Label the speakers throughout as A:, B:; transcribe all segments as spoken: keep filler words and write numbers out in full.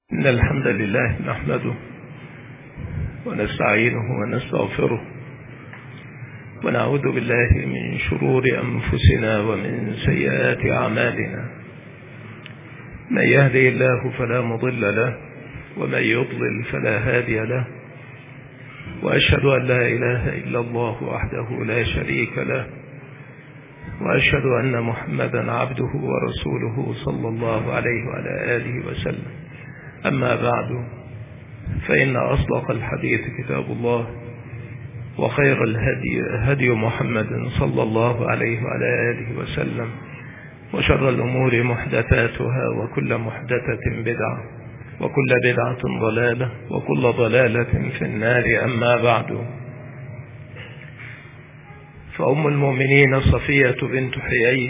A: إن الحمد لله نحمده ونستعينه ونستغفره ونعوذ بالله من شرور أنفسنا ومن سيئات أعمالنا. من يهدي الله فلا مضل له ومن يضلل فلا هادي له، وأشهد أن لا إله إلا الله وحده لا شريك له، وأشهد أن محمدا عبده ورسوله صلى الله عليه وعلى آله وسلم. أما بعد، فإن أصدق الحديث كتاب الله، وخير الهدي هدي محمد صلى الله عليه وعلى آله وسلم، وشر الأمور محدثاتها، وكل محدثة بدعة، وكل بدعة ضلالة، وكل ضلالة في النار. أما بعد، فأم المؤمنين صفية بنت حيي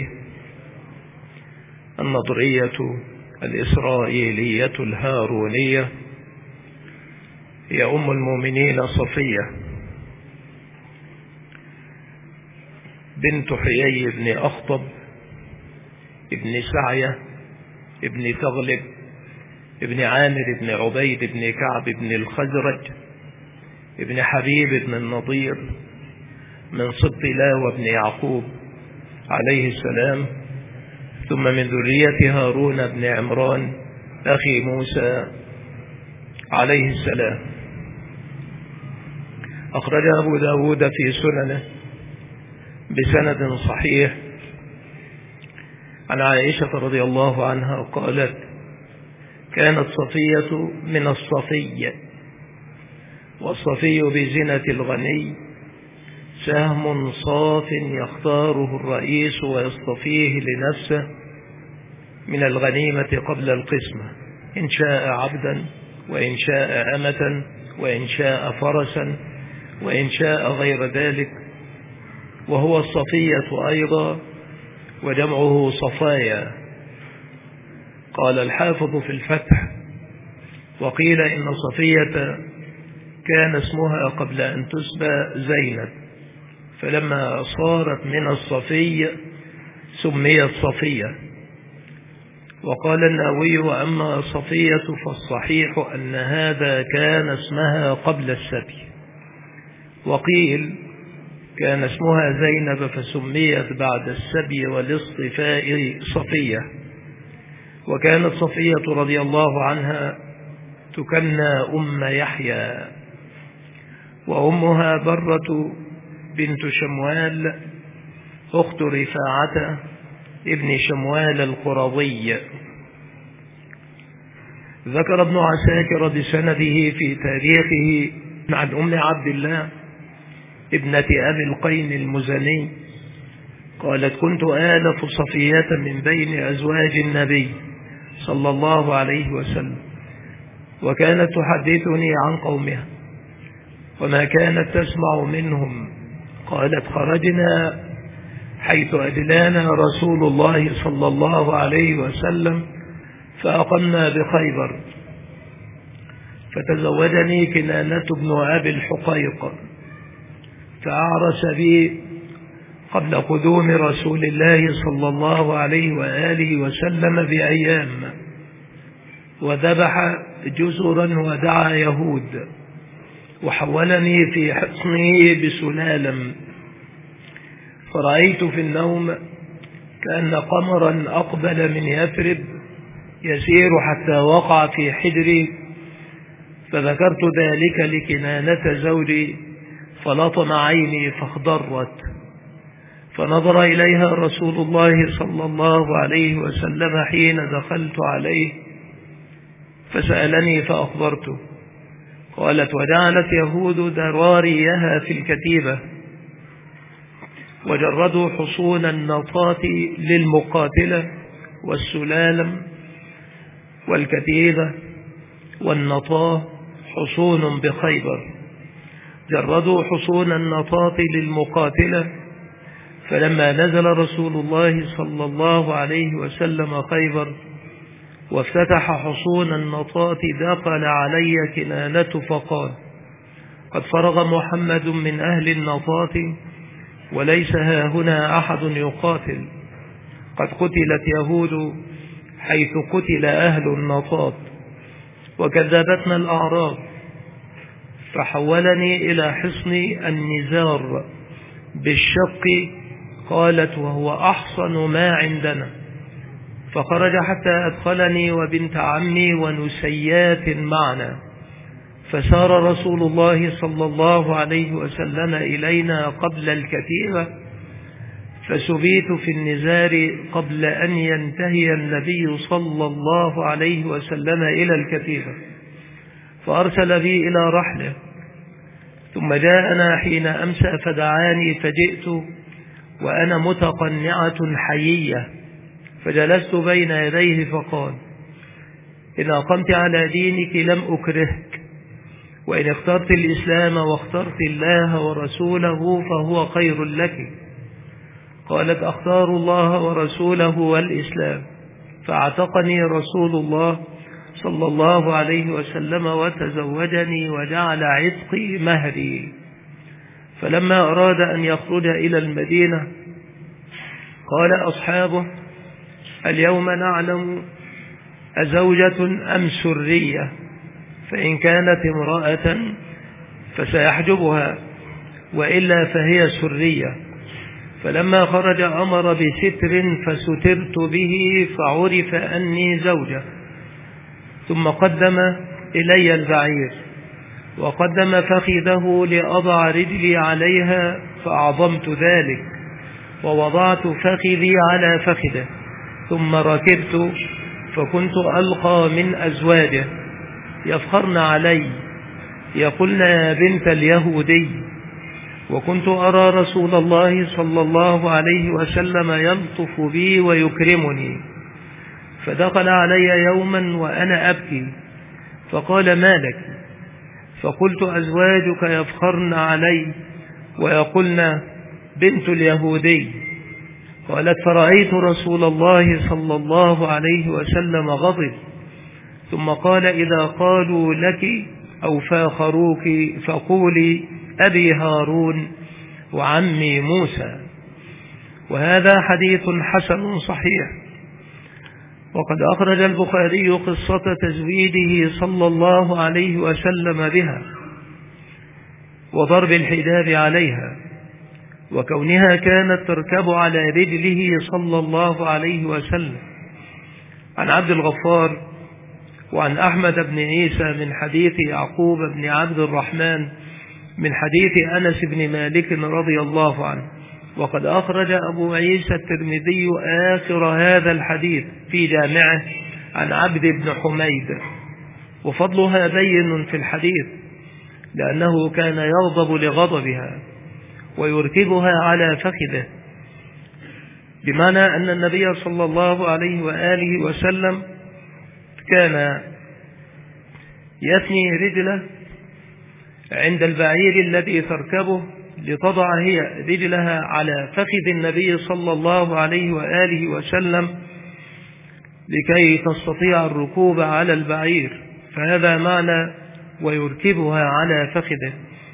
A: النضرية الإسرائيلية الهارونية هي أم المؤمنين صفية بنت حيي بن أخطب ابن سعية ابن تغلب ابن عامر ابن عبيد ابن كعب ابن الخزرج ابن حبيب ابن النضير من سبط لاوى بن يعقوب عليه السلام، ثم من ذرية هارون بن عمران أخي موسى عليه السلام. أخرج أبو داود في سننه بسند صحيح عن عائشة رضي الله عنها قالت: كانت صفية من الصفي، والصفي بزنة الغني سهم صاف يختاره الرئيس ويصطفيه لنفسه من الغنيمة قبل القسمة، إن شاء عبدا، وإن شاء أمة، وإن شاء فرسا، وإن شاء غير ذلك. وهو الصفية أيضا، وجمعه صفايا. قال الحافظ في الفتح: وقيل إن صفية كان اسمها قبل أن تسبى زينب، فلما صارت من الصفي سميت صفية. وقال النووي: وأما صفية فالصحيح أن هذا كان اسمها قبل السبي. وقيل كان اسمها زينب فسميت بعد السبي والاصطفاء صفية. وكانت صفية رضي الله عنها تكنى أم يحيى، وأمها برة بنت شموال أخت رفاعة ابن شموال القرظي. ذكر ابن عساكر بسنده في تاريخه عن أم عبد الله ابنة أبي القين المزني قالت: كنت آلف صفية من بين أزواج النبي صلى الله عليه وسلم، وكانت تحدثني عن قومها وما كانت تسمع منهم. قالت: خرجنا حيث أدلانا رسول الله صلى الله عليه وسلم، فأقمنا بخيبر، فتزوجني كنانة بن أبي الحقيق، فأعرس بي قبل قدوم رسول الله صلى الله عليه وآله وسلم بأيام، وذبح جزرا ودعا يهود، وحولني في حصنه بسلالم، فرأيت في النوم كأن قمرا أقبل من يثرب يسير حتى وقع في حجري، فذكرت ذلك لكنانة زوجي، فلطم عيني فاخضرت، فنظر إليها رسول الله صلى الله عليه وسلم حين دخلت عليه، فسألني فأخبرته. قالت: وجعلت يهود دراريها في الكتيبة، وجردوا حصون النطاة للمقاتلة، والسلالم والكتيبة والنطاة حصون بخيبر. جردوا حصون النطاة للمقاتلة، فلما نزل رسول الله صلى الله عليه وسلم خيبر وافتتح حصون النطاة، دخل علي كنانة فقال: قد فرغ محمد من أهل النطاة، وليس هاهنا أحد يقاتل، قد قتلت يهود حيث قتل أهل النطاة. وكذبتنا الأعراب، فحولني إلى حصن النزار بالشق، قالت وهو أحصن ما عندنا، فخرج حتى أدخلني وبنت عمي ونسيات معنا، فسار رسول الله صلى الله عليه وسلم إلينا قبل الكتيبة، فسبيت في النزار قبل أن ينتهي النبي صلى الله عليه وسلم إلى الكتيبة، فأرسل بي إلى رحله، ثم جاءنا حين أمسى فدعاني، فجئت وأنا متقنعة حيية، فجلست بين يديه فقال: إن أقمت على دينك لم أكرهك، وإن اخترت الإسلام واخترت الله ورسوله فهو خير لك. قالت: أختار الله ورسوله والإسلام، فاعتقني رسول الله صلى الله عليه وسلم وتزوجني وجعل عتقي مهري. فلما أراد أن يخرج إلى المدينة قال أصحابه: اليوم نعلم أزوجة أم سرية، فإن كانت امرأة فسيحجبها، وإلا فهي سرية. فلما خرج أمر بستر فسترت به، فعرف أني زوجة. ثم قدم إلي البعير، وقدم فخذه لأضع رجلي عليها، فأعظمت ذلك ووضعت فخذي على فخذه، ثم ركبت، فكنت ألقى من أزواجه يفخرن علي، يقولن يا بنت اليهودي، وكنت أرى رسول الله صلى الله عليه وسلم يلطف بي ويكرمني. فدخل علي يوما وأنا أبكي، فقال: ما لك؟ فقلت: أزواجك يفخرن علي ويقولن بنت اليهودي. قالت: فرأيت رسول الله صلى الله عليه وسلم غضب، ثم قال: إذا قالوا لك أو فاخروك فقولي أبي هارون وعمي موسى. وهذا حديث حسن صحيح. وقد أخرج البخاري قصة تزويده صلى الله عليه وسلم بها، وضرب الحجاب عليها، وكونها كانت تركب على رجله صلى الله عليه وسلم، عن عبد الغفار وعن أحمد بن عيسى من حديث يعقوب بن عبد الرحمن من حديث أنس بن مالك رضي الله عنه. وقد أخرج أبو عيسى الترمذي آخر هذا الحديث في جامعه عن عبد بن حميد، وفضلها بين في الحديث، لأنه كان يغضب لغضبها ويركبها على فخذه، بمعنى أن النبي صلى الله عليه وآله وسلم كان يثني رجله عند البعير الذي تركبه لتضع هي رجلها على فخذ النبي صلى الله عليه وآله وسلم لكي تستطيع الركوب على البعير، فهذا معنى ويركبها على فخذه.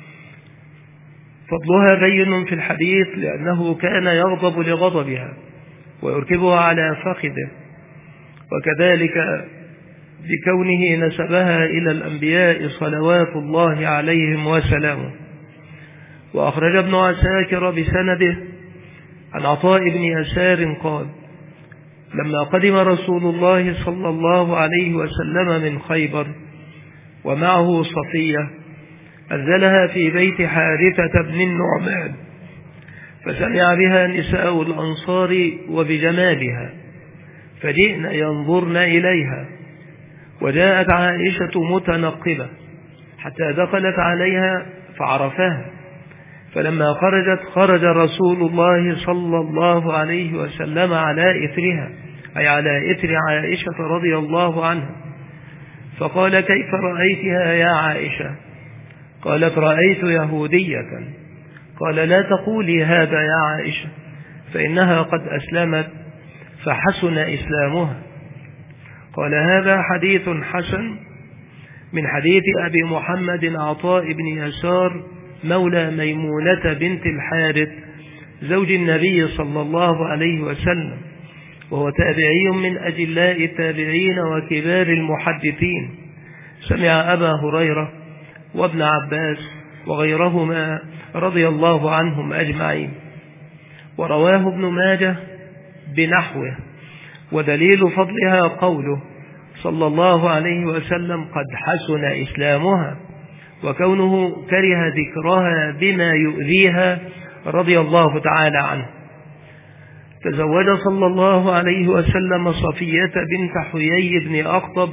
A: فضلها بين في الحديث، لأنه كان يغضب لغضبها ويركبها على فخذه، وكذلك بكونه نسبها إلى الأنبياء صلوات الله عليهم وسلامه. وأخرج ابن عساكر بسنده عن عطاء بن يسار قال: لما قدم رسول الله صلى الله عليه وسلم من خيبر ومعه صفية، أنزلها في بيت حارثة بن النعمان، فسمع بها نساء الأنصار وبجمالها، فجئن ينظرن إليها، وجاءت عائشة متنقبة حتى دخلت عليها فعرفها، فلما خرجت خرج رسول الله صلى الله عليه وسلم على إثرها، أي على إثر عائشة رضي الله عنها، فقال: كيف رأيتها يا عائشة؟ قالت: رأيت يهودية. قال: لا تقولي هذا يا عائشة، فإنها قد أسلمت فحسن إسلامها. قال: هذا حديث حسن من حديث أبي محمد عطاء بن يسار مولى ميمونة بنت الحارث زوج النبي صلى الله عليه وسلم، وهو تابعي من أجلاء التابعين وكبار المحدثين، سمع أبا هريرة وابن عباس وغيرهما رضي الله عنهم أجمعين، ورواه ابن ماجه بنحوه. ودليل فضلها قوله صلى الله عليه وسلم: قد حسن إسلامها، وكونه كره ذكرها بما يؤذيها رضي الله تعالى عنه. تزوج صلى الله عليه وسلم صفية بنت حيي بن أخطب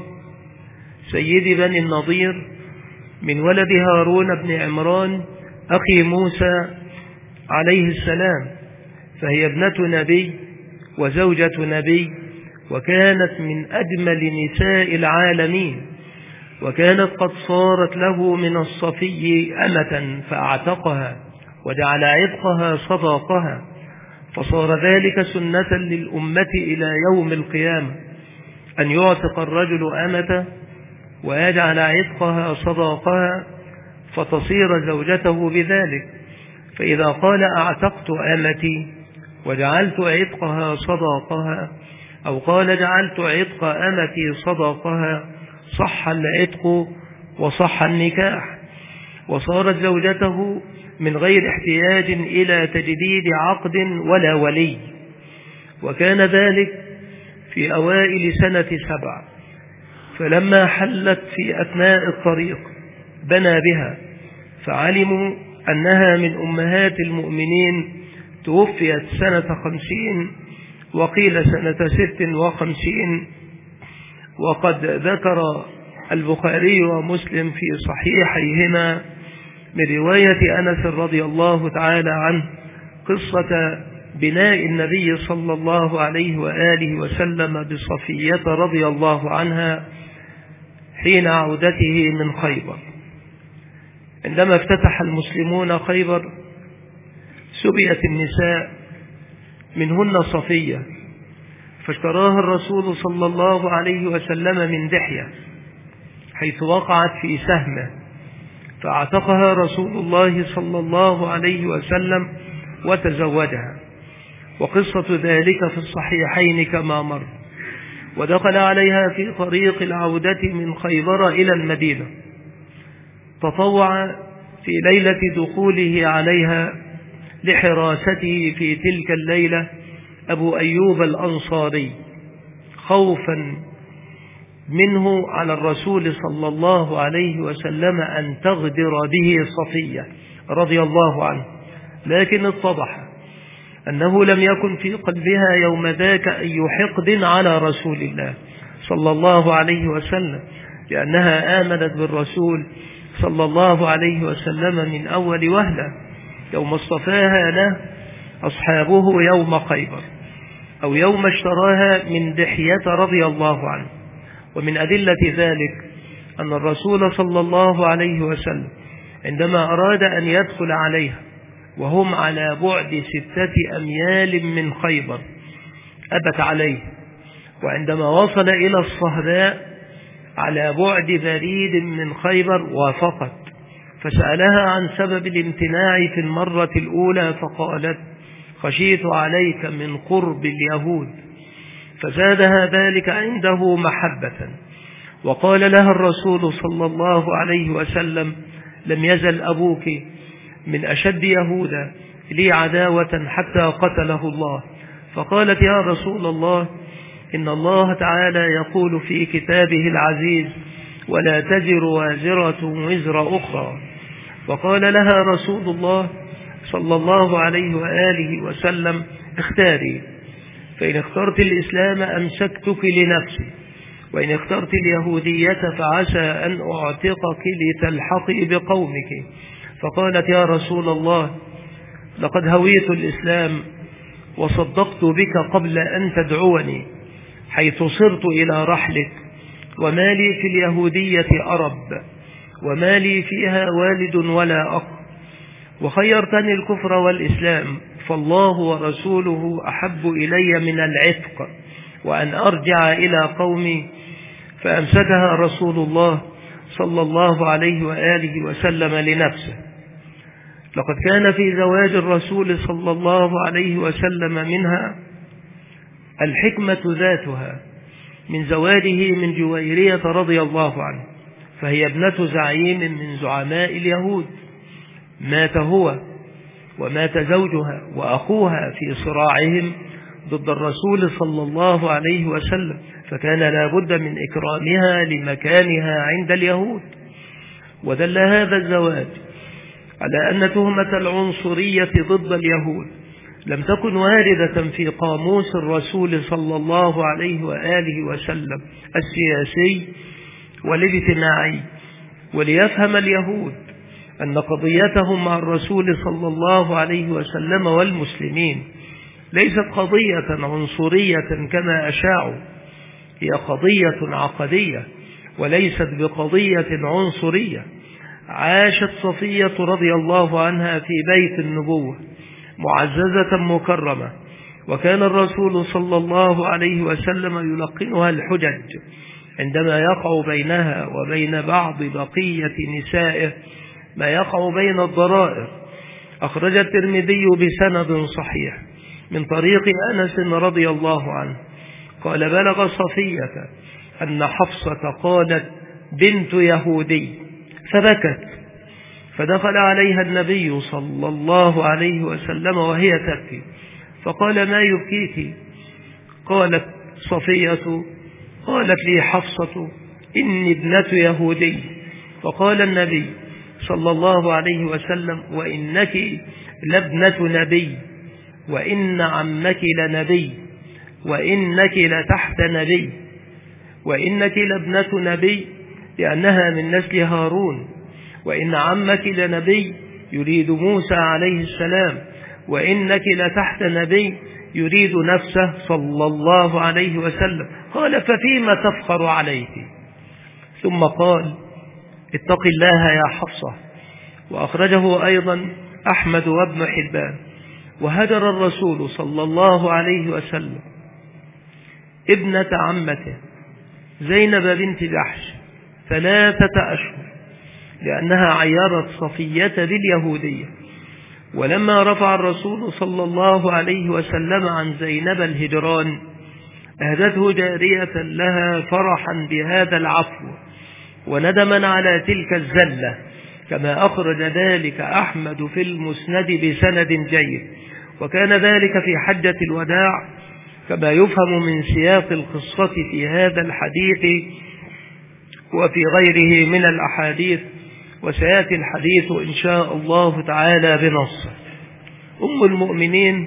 A: سيد بني النضير من ولد هارون بن عمران أخي موسى عليه السلام، فهي ابنة نبي وزوجة نبي، وكانت من أجمل نساء العالمين، وكانت قد صارت له من الصفي أمة فأعتقها وجعل عتقها صداقها، فصار ذلك سنة للأمة إلى يوم القيامة أن يعتق الرجل أمة ويجعل عتقها صداقها فتصير زوجته بذلك. فإذا قال أعتقت أمتي وجعلت عتقها صداقها، أو قال جعلت عتق أمتي صداقها، صح العتق وصح النكاح، وصارت زوجته من غير احتياج إلى تجديد عقد ولا ولي. وكان ذلك في أوائل سنة سبع، فلما حلت في أثناء الطريق بنى بها، فعلموا أنها من أمهات المؤمنين، توفيت سنة خمسين وقيل سنة ست وخمسين. وقد ذكر البخاري ومسلم في صحيحيهما من رواية أنس رضي الله تعالى عنه قصة بناء النبي صلى الله عليه وآله وسلم بصفية رضي الله عنها حين عودته من خيبر. عندما افتتح المسلمون خيبر سبيت النساء، منهن صفية، فاشتراها الرسول صلى الله عليه وسلم من دحية حيث وقعت في سهمه، فاعتقها رسول الله صلى الله عليه وسلم وتزوجها، وقصة ذلك في الصحيحين كما مر. ودخل عليها في طريق العودة من خيبر إلى المدينة، تطوع في ليلة دخوله عليها لحراسته في تلك الليلة أبو أيوب الأنصاري، خوفا منه على الرسول صلى الله عليه وسلم أن تغدر به صفية رضي الله عنه، لكن اتضح أنه لم يكن في قلبها يوم ذاك أي حقد على رسول الله صلى الله عليه وسلم، لأنها آمنت بالرسول صلى الله عليه وسلم من أول وهلة يوم اصطفاها له أصحابه يوم خيبر، أو يوم اشتراها من دحية رضي الله عنه. ومن أدلة ذلك أن الرسول صلى الله عليه وسلم عندما أراد أن يدخل عليها وهم على بعد ستة أميال من خيبر أبت عليه، وعندما وصل إلى الصهباء على بعد بريد من خيبر وافقت، فسألها عن سبب الامتناع في المرة الأولى فقالت: خشيت عليك من قرب اليهود، فزادها ذلك عنده محبة. وقال لها الرسول صلى الله عليه وسلم: لم يزل أبوك من أشد يهودا لي عداوة حتى قتله الله. فقالت: يا رسول الله، إن الله تعالى يقول في كتابه العزيز: ولا تزر وازرة وزر أخرى. وقال لها رسول الله صلى الله عليه وآله وسلم: اختاري، فإن اخترت الإسلام أمسكتك لنفسي، وإن اخترت اليهودية فعسى أن أعتقك لتلحقي بقومك. فقالت: يا رسول الله، لقد هويت الإسلام وصدقت بك قبل أن تدعوني، حيث صرت إلى رحلك، وما لي في اليهودية أرب، وما لي فيها والد ولا أخ، وخيرتني الكفر والإسلام، فالله ورسوله أحب إلي من العتق وأن أرجع إلى قومي. فأمسكها رسول الله صلى الله عليه وآله وسلم لنفسه. لقد كان في زواج الرسول صلى الله عليه وسلم منها الحكمة ذاتها من زواجه من جويرية رضي الله عنه، فهي ابنة زعيم من زعماء اليهود، مات هو ومات زوجها وأخوها في صراعهم ضد الرسول صلى الله عليه وسلم، فكان لا بد من إكرامها لمكانها عند اليهود. ودل هذا الزواج على أن تهمة العنصرية ضد اليهود لم تكن واردة في قاموس الرسول صلى الله عليه وآله وسلم السياسي والاجتماعي. وليفهم اليهود أن قضيتهم مع الرسول صلى الله عليه وسلم والمسلمين ليست قضية عنصرية كما أشاعوا، هي قضية عقدية وليست بقضية عنصرية. عاشت صفية رضي الله عنها في بيت النبوة معززة مكرمة، وكان الرسول صلى الله عليه وسلم يلقنها الحجج عندما يقع بينها وبين بعض بقية نسائه ما يقع بين الضرائر. أخرج الترمذي بسند صحيح من طريق أنس رضي الله عنه قال: بلغ صفية أن حفصة قالت: بنت يهودي، فبكت، فدخل عليها النبي صلى الله عليه وسلم وهي تبكي، فقال: ما يبكيك؟ قالت صفية: قالت لي حفصة إني ابنة يهودي. فقال النبي صلى الله عليه وسلم: وإنك لابنة نبي، وإن عمك لنبي، وإنك لتحت نبي، وإنك لابنة نبي لأنها من نسل هارون، وإن عمك لنبي يريد موسى عليه السلام، وإنك لتحت نبي يريد نفسه صلى الله عليه وسلم. قال: ففيما تفخر عليك؟ ثم قال: اتق الله يا حفصة. وأخرجه أيضا أحمد وابن حبان. وهجر الرسول صلى الله عليه وسلم ابنة عمته زينب بنت جحش ثلاثة أشهر لأنها عيرت صفية باليهودية. ولما رفع الرسول صلى الله عليه وسلم عن زينب الهجران أهدته جارية لها فرحا بهذا العفو وندما على تلك الزلة، كما أخرج ذلك أحمد في المسند بسند جيد. وكان ذلك في حجة الوداع كما يفهم من سياق القصة في هذا الحديث وفي غيره من الأحاديث، وسيأتي الحديث إن شاء الله تعالى بنص. أم المؤمنين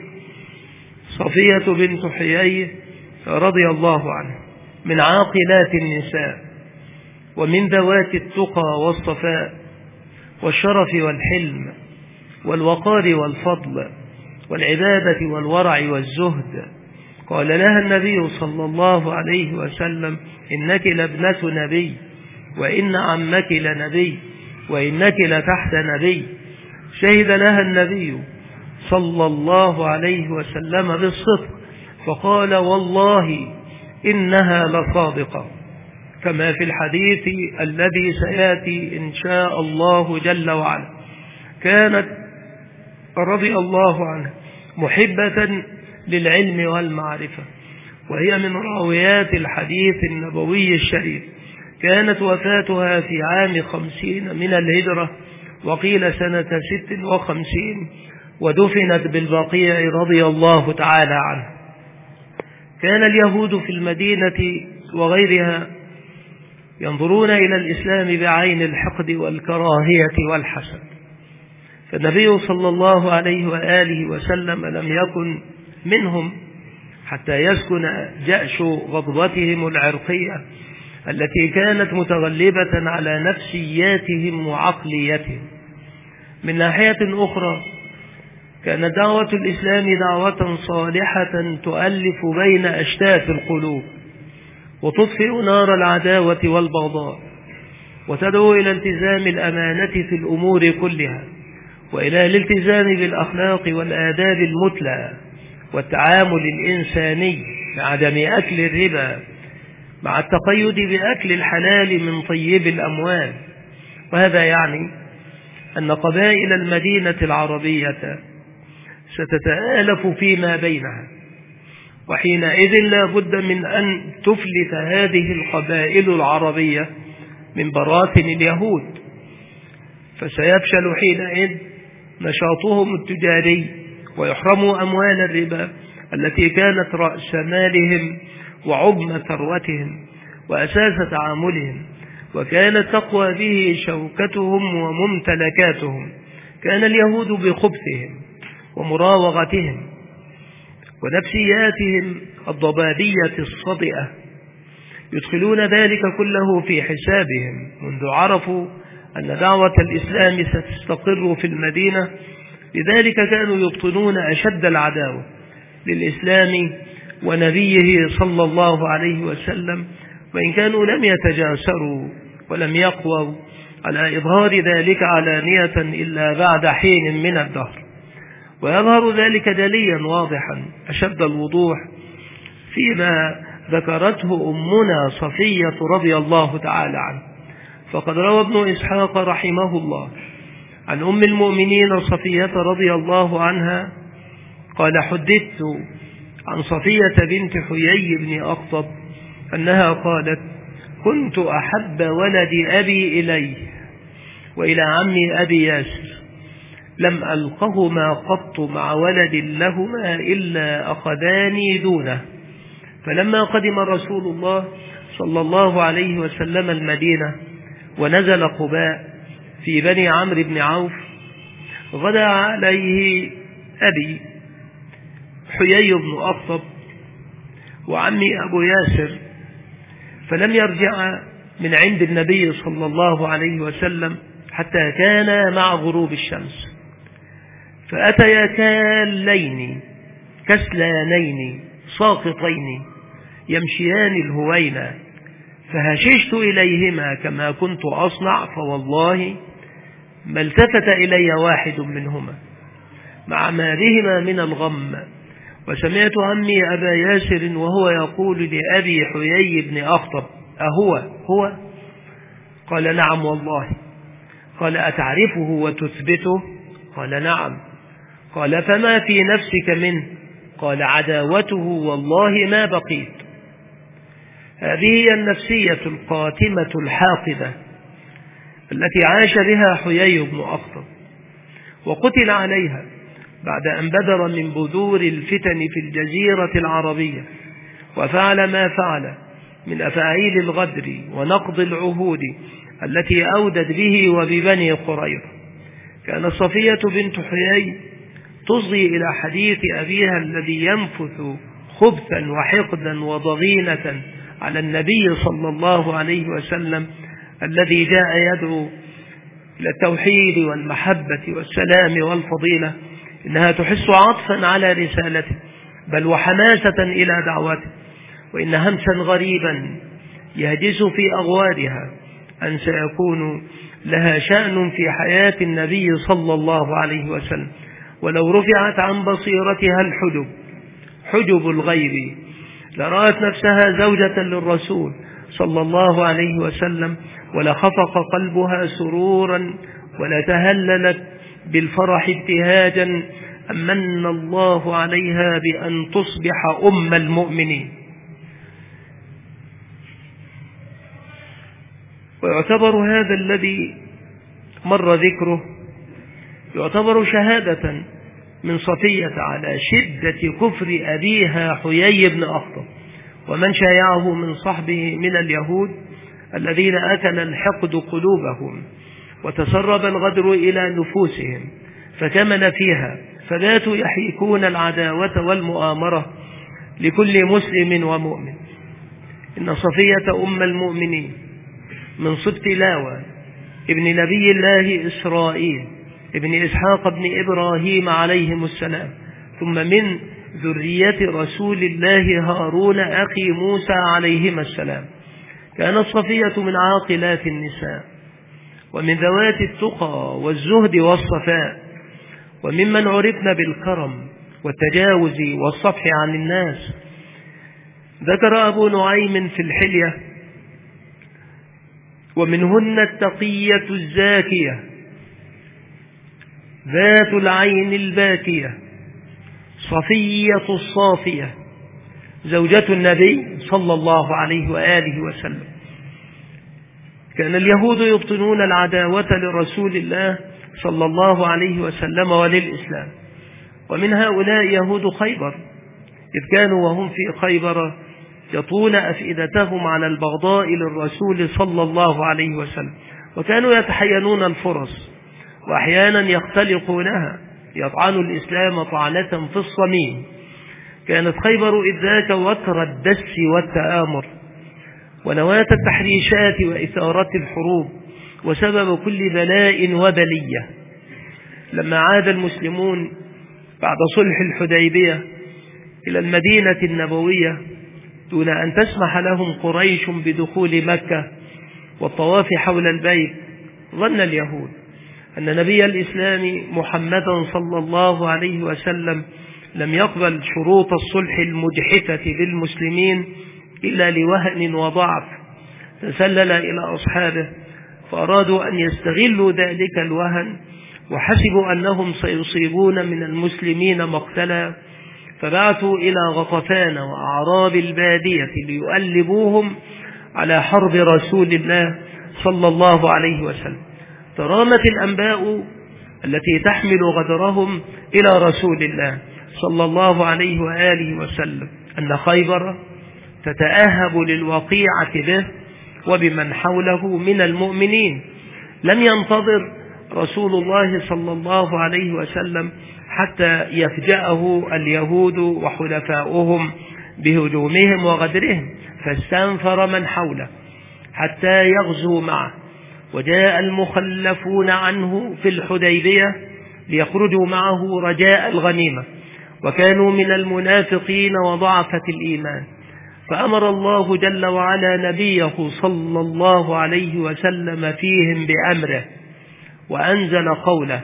A: صفية بنت حيي رضي الله عنها من عاقلات النساء ومن ذوات التقى والصفاء والشرف والحلم والوقار والفضل والعبادة والورع والزهد. قال لها النبي صلى الله عليه وسلم: إنك لابنة نبي، وإن عمك لنبي، وإنك لتحت نبي. شهد لها النبي صلى الله عليه وسلم بالصدق، فقال: والله إنها لصادقة، كما في الحديث الذي سيأتي إن شاء الله جل وعلا. كانت رضي الله عنها محبة للعلم والمعرفة، وهي من راويات الحديث النبوي الشريف. كانت وفاتها في عام خمسين من الهجرة، وقيل سنة ست وخمسين، ودفنت بالبقيع رضي الله تعالى عنه. كان اليهود في المدينة وغيرها ينظرون إلى الإسلام بعين الحقد والكراهية والحسد، فالنبي صلى الله عليه وآله وسلم لم يكن منهم حتى يسكن جأش غضبتهم العرقية التي كانت متغلبة على نفسياتهم وعقليتهم. من ناحية أخرى كانت دعوة الإسلام دعوة صالحة تؤلف بين أشتات القلوب وتطفئ نار العداوة والبغضاء، وتدعو إلى التزام الأمانة في الأمور كلها، وإلى الالتزام بالأخلاق والآداب المثلى والتعامل الإنساني بعدم أكل الربا، مع التقيد بأكل الحلال من طيب الأموال. وهذا يعني أن قبائل المدينة العربية ستتآلف فيما بينها، وحينئذ لا بد من أن تفلت هذه القبائل العربية من براثن اليهود، فسيفشل حينئذ نشاطهم التجاري ويحرموا أموال الربا التي كانت رأس مالهم وعظم ثروتهم وأساس تعاملهم، وكانت تقوى به شوكتهم وممتلكاتهم. كان اليهود بخبثهم ومراوغتهم ونفسياتهم الضبابية الصدئة يدخلون ذلك كله في حسابهم منذ عرفوا أن دعوة الإسلام ستستقر في المدينة. لذلك كانوا يبطنون أشد العداوة للإسلام ونبيه صلى الله عليه وسلم، وإن كانوا لم يتجاسروا ولم يقووا على إظهار ذلك علانية إلا بعد حين من الدهر. ويظهر ذلك جليا واضحا أشد الوضوح فيما ذكرته أمنا صفية رضي الله تعالى عنها. فقد روى ابن إسحاق رحمه الله عن أم المؤمنين صفية رضي الله عنها قال: حدثت عن صفية بنت حيي بن أخطب أنها قالت: كنت أحب ولد أبي إلي وإلى عمي أبي ياسر، لم ألقهما قط مع ولد لهما إلا أخذاني دونه. فلما قدم رسول الله صلى الله عليه وسلم المدينة ونزل قباء في بني عمرو بن عوف، غدا عليه أبي حيي بن أخطب وعمي أبو ياسر، فلم يرجع من عند النبي صلى الله عليه وسلم حتى كان مع غروب الشمس، فأتيا كاللين كسلانين ساقطين يمشيان الهوينا، فهششت إليهما كما كنت أصنع، فوالله ما التفت إلي واحد منهما مع ما بهما من الغم. وسمعت عمي أبا ياسر وهو يقول لأبي حيي بن أخطب: أهو هو؟ قال: نعم والله. قال: أتعرفه وتثبته؟ قال: نعم. قال: فما في نفسك منه؟ قال: عداوته والله ما بقيت. هذه هي النفسية القاتمة الحاقدة التي عاش بها حيي بن أخطب، وقتل عليها بعد أن بدر من بذور الفتن في الجزيرة العربية، وفعل ما فعل من أفاعيل الغدر ونقض العهود التي أودت به وببني قريظة. كانت صفية بنت حيي تصغي إلى حديث أبيها الذي ينفث خبثا وحقدا وضغينة على النبي صلى الله عليه وسلم الذي جاء يدعو إلى التوحيد والمحبة والسلام والفضيلة. إنها تحس عطفا على رسالته بل وحماسة إلى دعوته، وإن همسا غريبا يهجس في أغوارها أن سيكون لها شأن في حياة النبي صلى الله عليه وسلم، ولو رفعت عن بصيرتها الحجب حجب الغيب لرأت نفسها زوجة للرسول صلى الله عليه وسلم، ولخفق قلبها سرورا ولتهللت بالفرح ابتهاجا أمن الله عليها بأن تصبح أم المؤمنين. ويعتبر هذا الذي مر ذكره يعتبر شهادة من صفية على شدة كفر أبيها حيي بن أخطب ومن شايعه من صحبه من اليهود الذين أكل الحقد قلوبهم وتسرب الغدر إلى نفوسهم فكمن فيها، فباتوا يحيكون العداوة والمؤامرة لكل مسلم ومؤمن. إن صفية أم المؤمنين من سبط لاوى ابن نبي الله إسرائيل ابن إسحاق ابن إبراهيم عليهم السلام، ثم من ذرية رسول الله هارون أخي موسى عليهما السلام. كانت صفية من عاقلات النساء ومن ذوات التقى والزهد والصفاء، وممن عرفن بالكرم والتجاوز والصفح عن الناس. ذكر أبو نعيم في الحلية: ومنهن التقية الزاكية ذات العين الباكية صفية الصافية زوجة النبي صلى الله عليه وآله وسلم. كان اليهود يبطنون العداوة لرسول الله صلى الله عليه وسلم وللإسلام، ومن هؤلاء يهود خيبر، إذ كانوا وهم في خيبر يطون أفئدتهم على البغضاء للرسول صلى الله عليه وسلم، وكانوا يتحينون الفرص وأحيانا يختلقونها يطعنوا الإسلام طعنة في الصميم. كانت خيبر إذ ذاك وتر الدس والتآمر ونواة التحريشات وإثارة الحروب وسبب كل بلاء وبلية. لما عاد المسلمون بعد صلح الحديبية إلى المدينة النبوية دون أن تسمح لهم قريش بدخول مكة والطواف حول البيت، ظن اليهود أن نبي الإسلام محمدا صلى الله عليه وسلم لم يقبل شروط الصلح المجحفة بالمسلمين إلا لوهن وضعف، تسلل إلى أصحابه فأرادوا أن يستغلوا ذلك الوهن، وحسبوا أنهم سيصيبون من المسلمين مقتلا، فبعثوا إلى غطفان وأعراب البادية ليؤلبوهم على حرب رسول الله صلى الله عليه وسلم. ترامت الأنباء التي تحمل غدرهم إلى رسول الله صلى الله عليه وآله وسلم أن خيبر تتأهب للوقيعة به وبمن حوله من المؤمنين. لم ينتظر رسول الله صلى الله عليه وسلم حتى يفجأه اليهود وحلفاؤهم بهجومهم وغدرهم، فاستنفر من حوله حتى يغزو معه، وجاء المخلفون عنه في الحديبية ليخرجوا معه رجاء الغنيمة، وكانوا من المنافقين وضعفة الإيمان. فأمر الله جل وعلا نبيه صلى الله عليه وسلم فيهم بأمره، وأنزل قوله: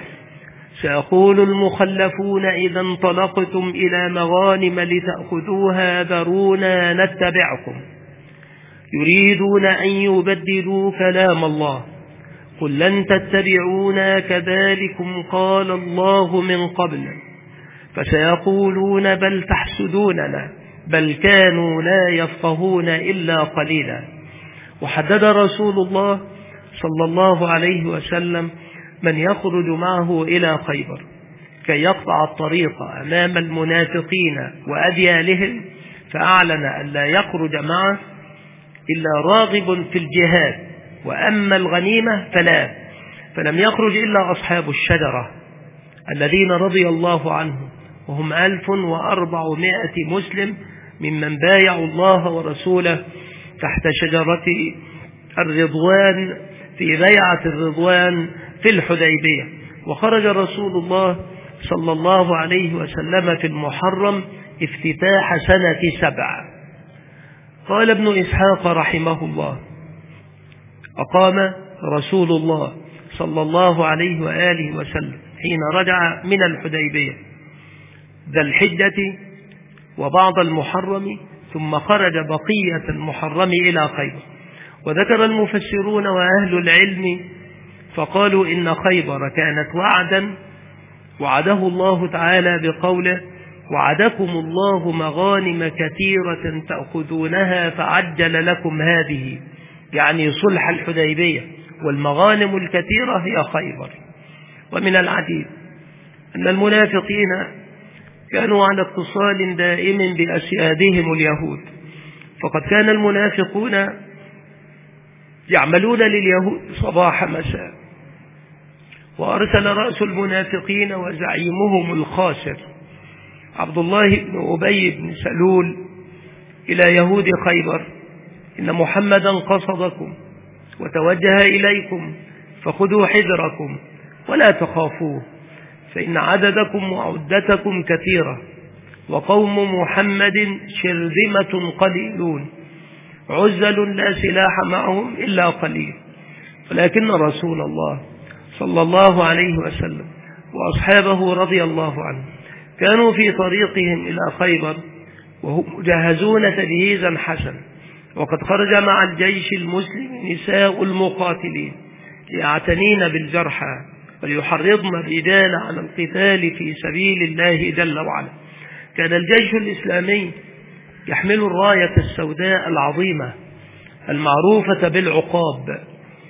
A: سيقول المخلفون إذا انطلقتم إلى مغانم لتأخذوها ذرونا نتبعكم، يريدون أن يبدلوا كلام الله، قل لن تتبعونا كذلكم قال الله من قبل، فسيقولون بل تحسدوننا بل كانوا لا يفقهون إلا قليلا. وحدد رسول الله صلى الله عليه وسلم من يخرج معه إلى خيبر كي يقطع الطريق أمام المنافقين وأديالهم، فأعلن أن لا يخرج معه إلا راغب في الجهاد، وأما الغنيمة فلا، فلم يخرج إلا أصحاب الشجرة الذين رضي الله عنهم، وهم ألف وأربعمائة مسلم ممن بايعوا الله ورسوله تحت شجرة الرضوان في بيعة الرضوان في الحديبية. وخرج رسول الله صلى الله عليه وسلم في المحرم افتتاح سنة سبع. قال ابن إسحاق رحمه الله: أقام رسول الله صلى الله عليه وآله وسلم حين رجع من الحديبية ذا الحجة وبعض المحرم، ثم خرج بقية المحرم إلى خيبر. وذكر المفسرون وأهل العلم فقالوا إن خيبر كانت وعدا وعده الله تعالى بقوله: وعدكم الله مغانم كثيرة تأخذونها فعجل لكم هذه، يعني صلح الحديبية، والمغانم الكثيرة هي خيبر. ومن العجيب أن المنافقين كانوا على اتصال دائم بأسيادهم اليهود، فقد كان المنافقون يعملون لليهود صباح مساء. وأرسل رأس المنافقين وزعيمهم الخاسر عبد الله بن أبي بن سلول إلى يهود خيبر: إن محمدا قصدكم وتوجه إليكم فخذوا حذركم ولا تخافوه، فإن عددكم وعدتكم كثيرة، وقوم محمد شرذمة قليلون عزل لا سلاح معهم إلا قليل. ولكن رسول الله صلى الله عليه وسلم وأصحابه رضي الله عنه كانوا في طريقهم إلى خيبر وهم مجهزون تجهيزا حسنا، وقد خرج مع الجيش المسلم نساء المقاتلين ليعتنين بالجرحى وليحرضن الرجال على القتال في سبيل الله جل وعلا. كان الجيش الإسلامي يحمل الراية السوداء العظيمة المعروفة بالعقاب،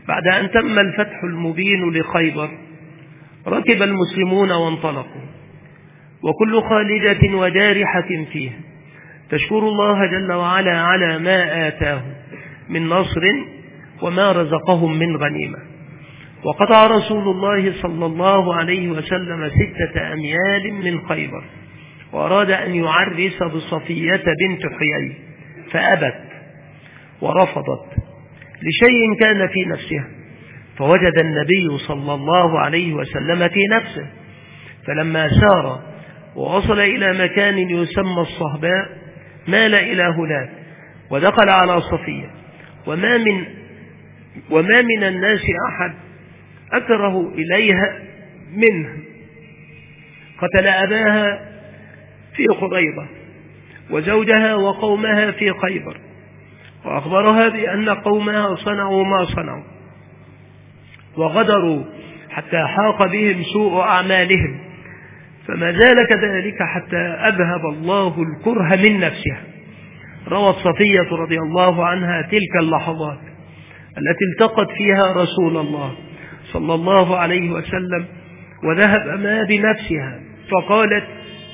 A: بعد أن تم الفتح المبين لخيبر ركب المسلمون وانطلقوا، وكل خالدة وجارحة فيه تشكر الله جل وعلا على ما آتاه من نصر وما رزقهم من غنيمة. وقطع رسول الله صلى الله عليه وسلم ستة أميال من خيبر، وأراد أن يعرس بصفية بنت حيي فأبت ورفضت لشيء كان في نفسها، فوجد النبي صلى الله عليه وسلم في نفسه، فلما سار ووصل إلى مكان يسمى الصهباء مال إلى هناك ودخل على صفية، وما من وما من الناس أحد أكره إليها منه، قتل أباها في قريظة وزوجها وقومها في خيبر، وأخبرها بأن قومها صنعوا ما صنعوا وغدروا حتى حاق بهم سوء أعمالهم، فما زال كذلك حتى أذهب الله الكره من نفسها. روت صفية رضي الله عنها تلك اللحظات التي التقت فيها رسول الله صلى الله عليه وسلم وذهب ما بنفسها، فقالت: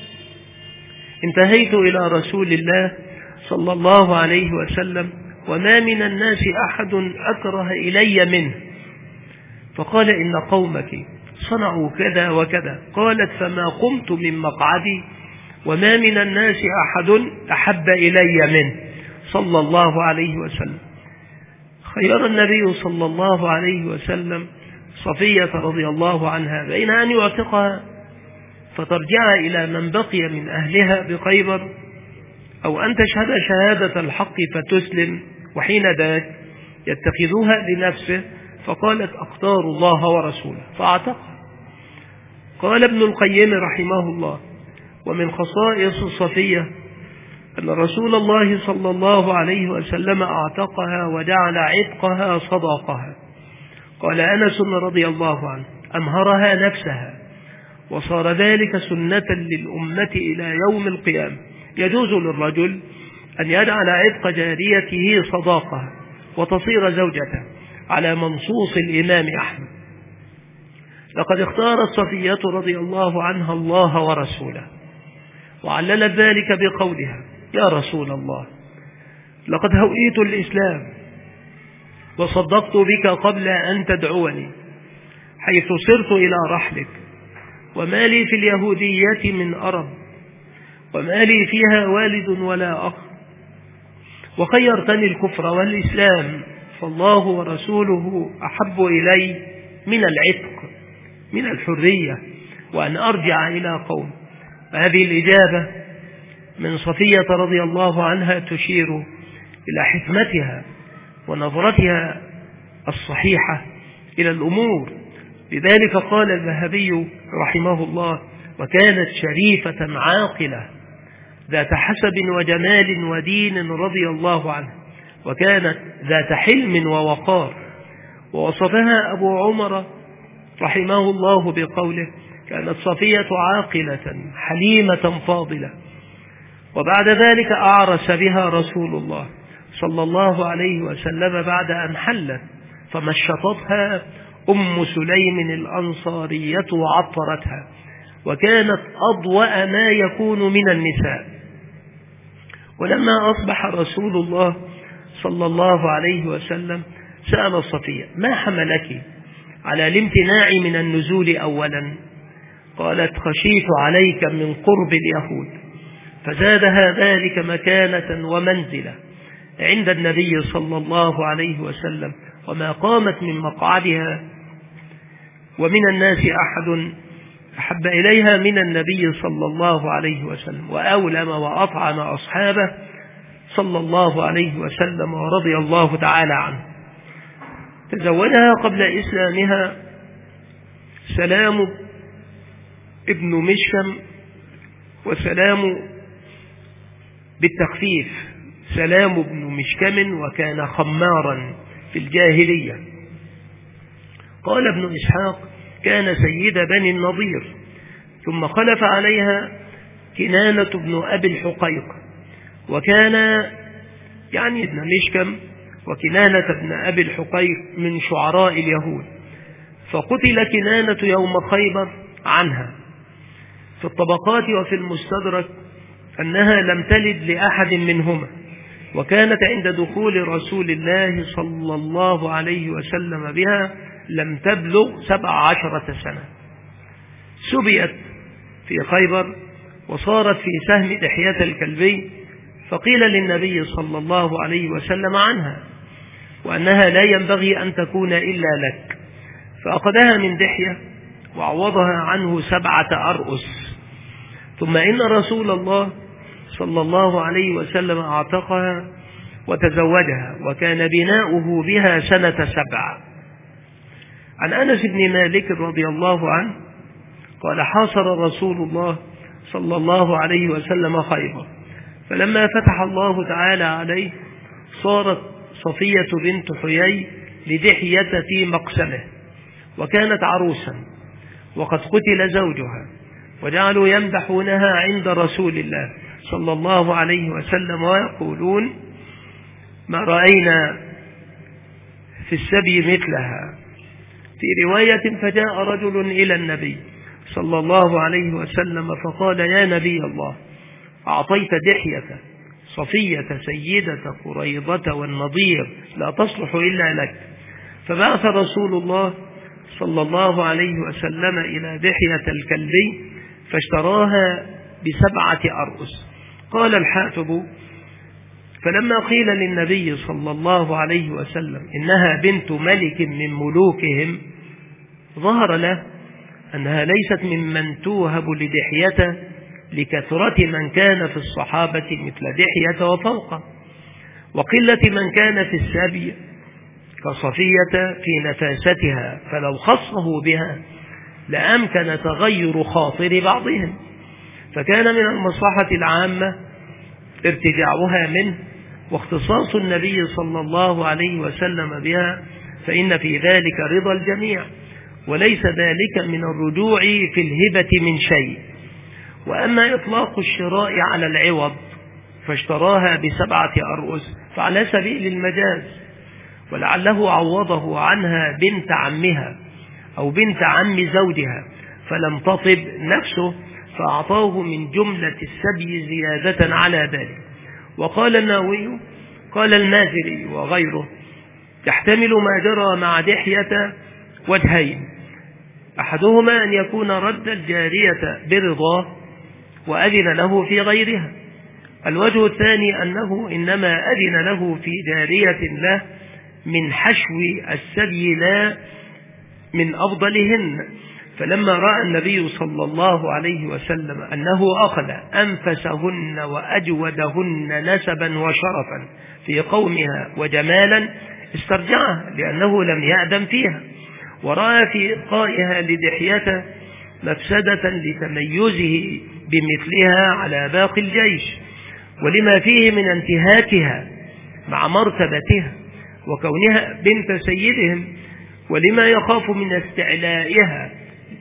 A: انتهيت إلى رسول الله صلى الله عليه وسلم وما من الناس أحد أكره إلي منه، فقال: إن قومك صنعوا كذا وكذا. قالت: فما قمت من مقعدي وما من الناس أحد أحب إلي منه صلى الله عليه وسلم. خير النبي صلى الله عليه وسلم صفية رضي الله عنها بين أن يعتقها فترجع إلى من بقي من أهلها بخيبر، أو أن تشهد شهادة الحق فتسلم، وحين ذاك يتخذوها لنفسه، فقالت: أختار الله ورسوله فاعتقها. قال ابن القيم رحمه الله: ومن خصائص صفية أن رسول الله صلى الله عليه وسلم اعتقها وجعل عتقها صداقها. قال أنس رضي الله عنه: أمهرها نفسها، وصار ذلك سنة للأمة إلى يوم القيامة. يجوز للرجل أن يجعل عتق جاريته صداقها وتصير زوجته على منصوص الإمام أحمد. لقد اختارت صفية رضي الله عنها الله ورسوله، وعللت ذلك بقولها: يا رسول الله، لقد هويت الإسلام وصدقت بك قبل أن تدعوني، حيث صرت إلى رحلك، وما لي في اليهودية من أرب، وما لي فيها والد ولا أخ، وخيرتني الكفر والإسلام، فالله ورسوله أحب إلي من العتق، من الحرية، وأن أرجع إلى قوم. هذه الإجابة من صفية رضي الله عنها تشير إلى حكمتها ونظرتها الصحيحة إلى الأمور. لذلك قال الذهبي رحمه الله: وكانت شريفة عاقلة ذات حسب وجمال ودين رضي الله عنه، وكانت ذات حلم ووقار. ووصفها أبو عمر رحمه الله بقوله: كانت صفية عاقلة حليمة فاضلة. وبعد ذلك أعرس بها رسول الله صلى الله عليه وسلم بعد أن حلت، فمشطتها أم سليم الأنصارية وعطرتها، وكانت أضوأ ما يكون من النساء. ولما أصبح رسول الله صلى الله عليه وسلم سأل صفية: ما حملك على الامتناع من النزول أولا؟ قالت: خشيت عليك من قرب اليهود، فزادها ذلك مكانة ومنزلة عند النبي صلى الله عليه وسلم، وما قامت من مقعدها ومن الناس أحد أحب إليها من النبي صلى الله عليه وسلم، وأولم وأطعم أصحابه صلى الله عليه وسلم ورضي الله تعالى عنه. تزوجها قبل إسلامها سلام ابن مشكم، وسلام بالتخفيف سلام ابن مشكم، وكان خمارا في الجاهلية. قال ابن إسحاق: كان سيد بني النضير، ثم خلف عليها كنانة بن أبي الحقيق، وكان يعني ابن مشكم وكنانة بن أبي الحقيق من شعراء اليهود، فقتل كنانة يوم خيبر عنها. في الطبقات وفي المستدرك أنها لم تلد لأحد منهما، وكانت عند دخول رسول الله صلى الله عليه وسلم بها لم تبلغ سبع عشرة سنة. سبيت في خيبر وصارت في سهم دحية الكلبي، فقيل للنبي صلى الله عليه وسلم عنها وأنها لا ينبغي أن تكون إلا لك، فأخذها من دحية وعوضها عنه سبعة أرؤس. ثم إن رسول الله صلى الله عليه وسلم اعتقها وتزوجها، وكان بناؤه بها سنة سبع. عن أنس بن مالك رضي الله عنه قال: حاصر رسول الله صلى الله عليه وسلم خيبر، فلما فتح الله تعالى عليه صارت صفية بنت حيي لدحية في مقسمه، وكانت عروسا وقد قتل زوجها، وجعلوا يمدحونها عند رسول الله صلى الله عليه وسلم ويقولون: ما رأينا في السبي مثلها. في رواية: فجاء رجل إلى النبي صلى الله عليه وسلم فقال: يا نبي الله، أعطيت دحية صفية سيدة قريضة والنضير لا تصلح إلا لك. فبعث رسول الله صلى الله عليه وسلم إلى دحية الكلبي فاشتراها بسبعة أرؤس. قال الحافظ: فلما قيل للنبي صلى الله عليه وسلم إنها بنت ملك من ملوكهم، ظهر له أنها ليست ممن توهب لدحية لكثرة من كان في الصحابة مثل دحية وفوقه، وقلة من كان في السبي كصفية في نفاستها، فلو خصه بها لأمكن تغير خاطر بعضهم، فكان من المصلحة العامة ارتجاعها منه واختصاص النبي صلى الله عليه وسلم بها، فإن في ذلك رضا الجميع، وليس ذلك من الرجوع في الهبة من شيء. وأما إطلاق الشراء على العوض فاشتراها بسبعة أرؤس فعلى سبيل المجاز، ولعله عوضه عنها بنت عمها أو بنت عم زوجها فلم تطب نفسه، فأعطاه من جملة السبي زيادة على ذلك. وقال النووي قال المازري وغيره: يحتمل ما جرى مع دحية وجهين، أحدهما أن يكون رد الجارية برضاه وأذن له في غيرها، الوجه الثاني أنه إنما أذن له في جارية له من حشو السبي لا من أفضلهن. فلما رأى النبي صلى الله عليه وسلم أنه أخذ أنفسهن وأجودهن نسبا وشرفا في قومها وجمالا استرجعها، لأنه لم يأدم فيها، ورأى في إبقائها لدحية مفسدة لتميزه بمثلها على باقي الجيش، ولما فيه من انتهاكها مع مرتبتها وكونها بنت سيدهم، ولما يخاف من استعلائها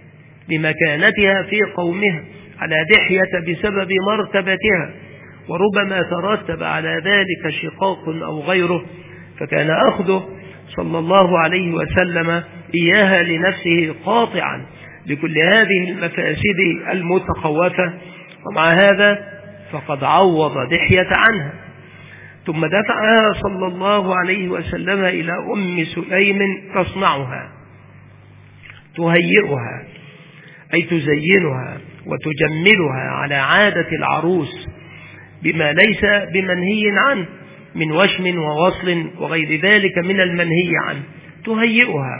A: لمكانتها في قومها على دحية بسبب مرتبتها، وربما ترتب على ذلك شقاق أو غيره، فكان أخذه صلى الله عليه وسلم إياها لنفسه قاطعا لكل هذه المفاسد المتخوفة، ومع هذا فقد عوض دحية عنها. ثم دفعها صلى الله عليه وسلم إلى أم سليم تصنعها، تهيئها أي تزينها وتجملها على عادة العروس بما ليس بمنهي عنه من وشم ووصل وغير ذلك من المنهي عنه، تهيئها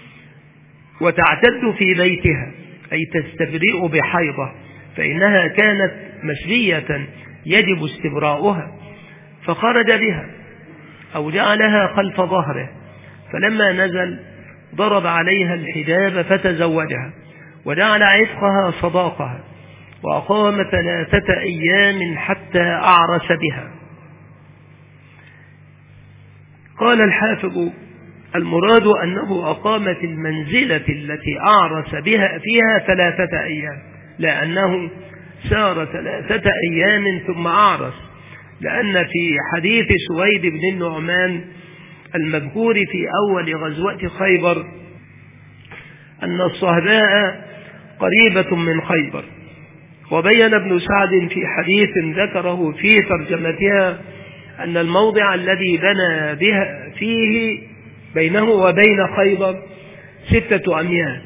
A: وتعتد في بيتها أي تستبرئ بحيضة، فإنها كانت مسبية يجب استبراؤها، فخرج بها أو جعلها خلف ظهره، فلما نزل ضرب عليها الحجاب فتزوجها وجعل عتقها صداقها، وأقام ثلاثة أيام حتى أعرس بها. قال الحافظ: المراد أنه أقام في المنزلة التي أعرس بها فيها ثلاثة أيام، لأنه سار ثلاثة أيام ثم أعرس، لأن في حديث سويد بن النعمان المذكور في أول غزوة خيبر أن الصهباء قريبة من خيبر. وبين ابن سعد في حديث ذكره في ترجمتها أن الموضع الذي بنى بها فيه بينه وبين خيبر ستة أميال،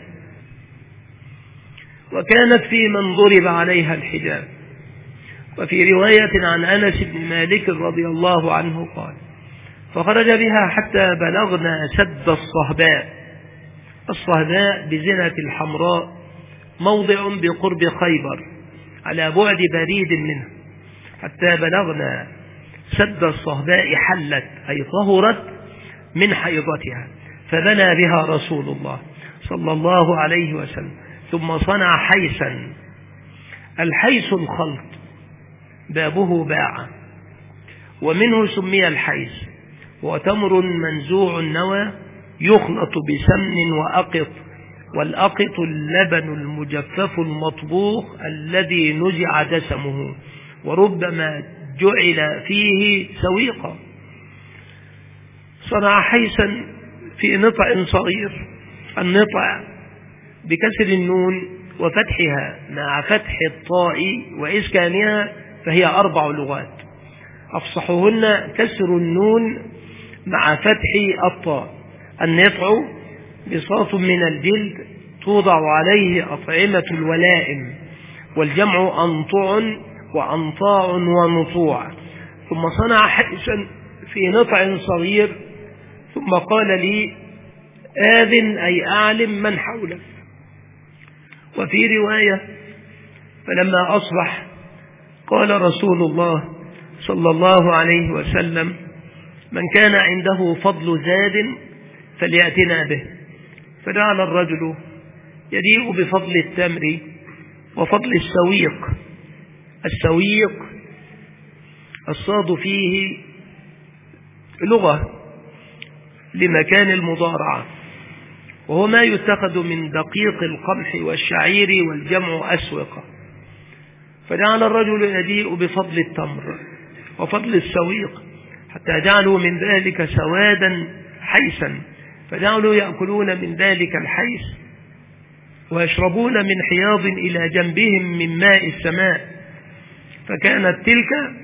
A: وكانت في من ضرب عليها الحجاب. وفي رواية عن أنس بن مالك رضي الله عنه قال: فخرج بها حتى بلغنا سد الصهباء. الصهباء بزنة الحمراء موضع بقرب خيبر على بعد بريد منه، حتى بلغنا سد الصهباء حلت أي طهرت من حيضتها، فبنى بها رسول الله صلى الله عليه وسلم، ثم صنع حيسا. الحيس الخلط بابه باع، ومنه سمي الحيس، وتمر منزوع النوى يخلط بسمن وأقط، والأقط اللبن المجفف المطبوخ الذي نزع دسمه، وربما جعل فيه سويقا. صنع حيسا في نطع صغير، النطع بكسر النون وفتحها مع فتح الطاء وإسكانها فهي أربع لغات، أفصحهن كسر النون مع فتح الطاء. النطع بساط من الجلد توضع عليه أطعمة الولائم، والجمع أنطع وأنطاع ونطوع. ثم صنع حيسا في نطع صغير، ثم قال لي: آذن أي أعلم من حولك. وفي رواية: فلما أصبح قال رسول الله صلى الله عليه وسلم: من كان عنده فضل زاد فليأتنا به. فجعل الرجل يجيء بفضل التمر وفضل السويق. السويق الصاد فيه لغة لمكان المضارعة، وهو ما يتخذ من دقيق القمح والشعير، والجمع أسوقة. فجعل الرجل يجيء بفضل التمر وفضل السويق، حتى جعلوا من ذلك سوادا حيسا، فجعلوا يأكلون من ذلك الحيس ويشربون من حياض إلى جنبهم من ماء السماء. فكانت تلك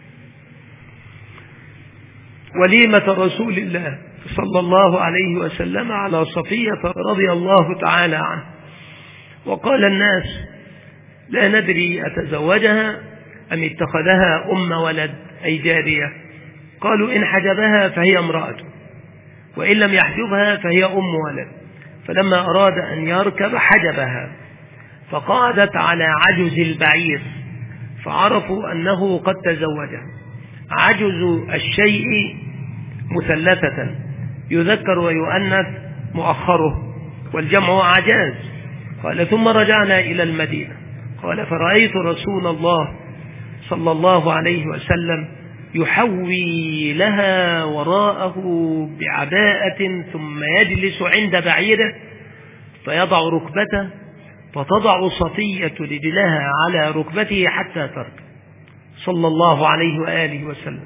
A: وليمة رسول الله صلى الله عليه وسلم على صفية رضي الله تعالى عنه. وقال الناس: لا ندري أتزوجها أم اتخذها أم ولد أي جارية. قالوا: إن حجبها فهي امرأته، وإن لم يحجبها فهي أم ولد. فلما أراد أن يركب حجبها، فقعدت على عجز البعير، فعرفوا أنه قد تزوجها. عجز الشيء مثلثة يذكر ويؤنث مؤخره، والجمع عجاز. قال: ثم رجعنا إلى المدينة. قال: فرأيت رسول الله صلى الله عليه وسلم يحوي لها وراءه بعباءة، ثم يجلس عند بعيره فيضع ركبته، فتضع صفية رجلها على ركبته حتى تركب، صلى الله عليه وآله وسلم.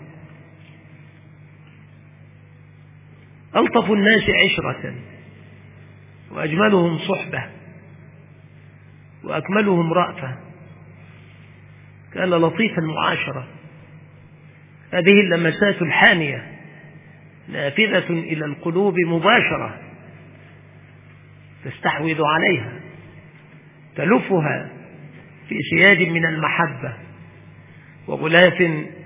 A: ألطف الناس عشرة، وأجملهم صحبة، وأكملهم رأفة. كان لطيف المعاشرة. هذه اللمسات الحانية نافذة إلى القلوب مباشرة، تستحوذ عليها، تلفها في سياج من المحبة وغلاف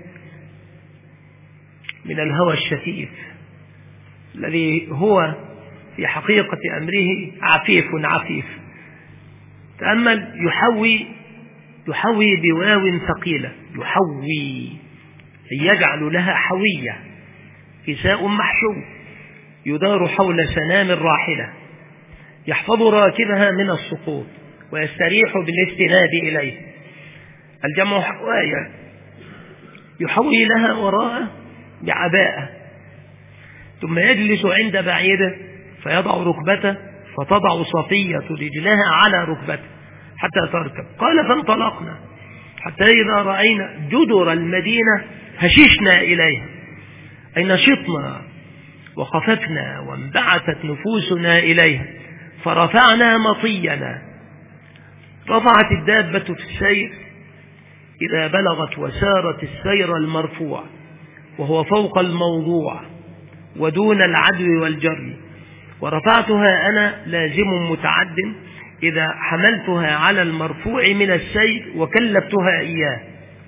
A: من الهوى الشفيف، الذي هو في حقيقة أمره عفيف عفيف. تأمل: يحوي يحوي بواو ثقيلة، يحوي يجعل لها حوية، كساء محشو يدار حول سنام الراحلة، يحفظ راكبها من السقوط ويستريح بالاستناد إليه. الجمع حواية. يحوي لها وراءه بعباءة، ثم يجلس عند بعيده فيضع ركبته، فتضع صفية رجلها على ركبته حتى تركب. قال: فانطلقنا حتى إذا رأينا جدر المدينة هششنا إليها، أي نشطنا وخفتنا وانبعثت نفوسنا إليها فرفعنا مطينا. رفعت الدابة في السير إذا بلغت وسارت السير المرفوع وهو فوق الموضوع ودون العدو والجري، ورفعتها أنا لازم متعد إذا حملتها على المرفوع من السير وكلفتها إياه.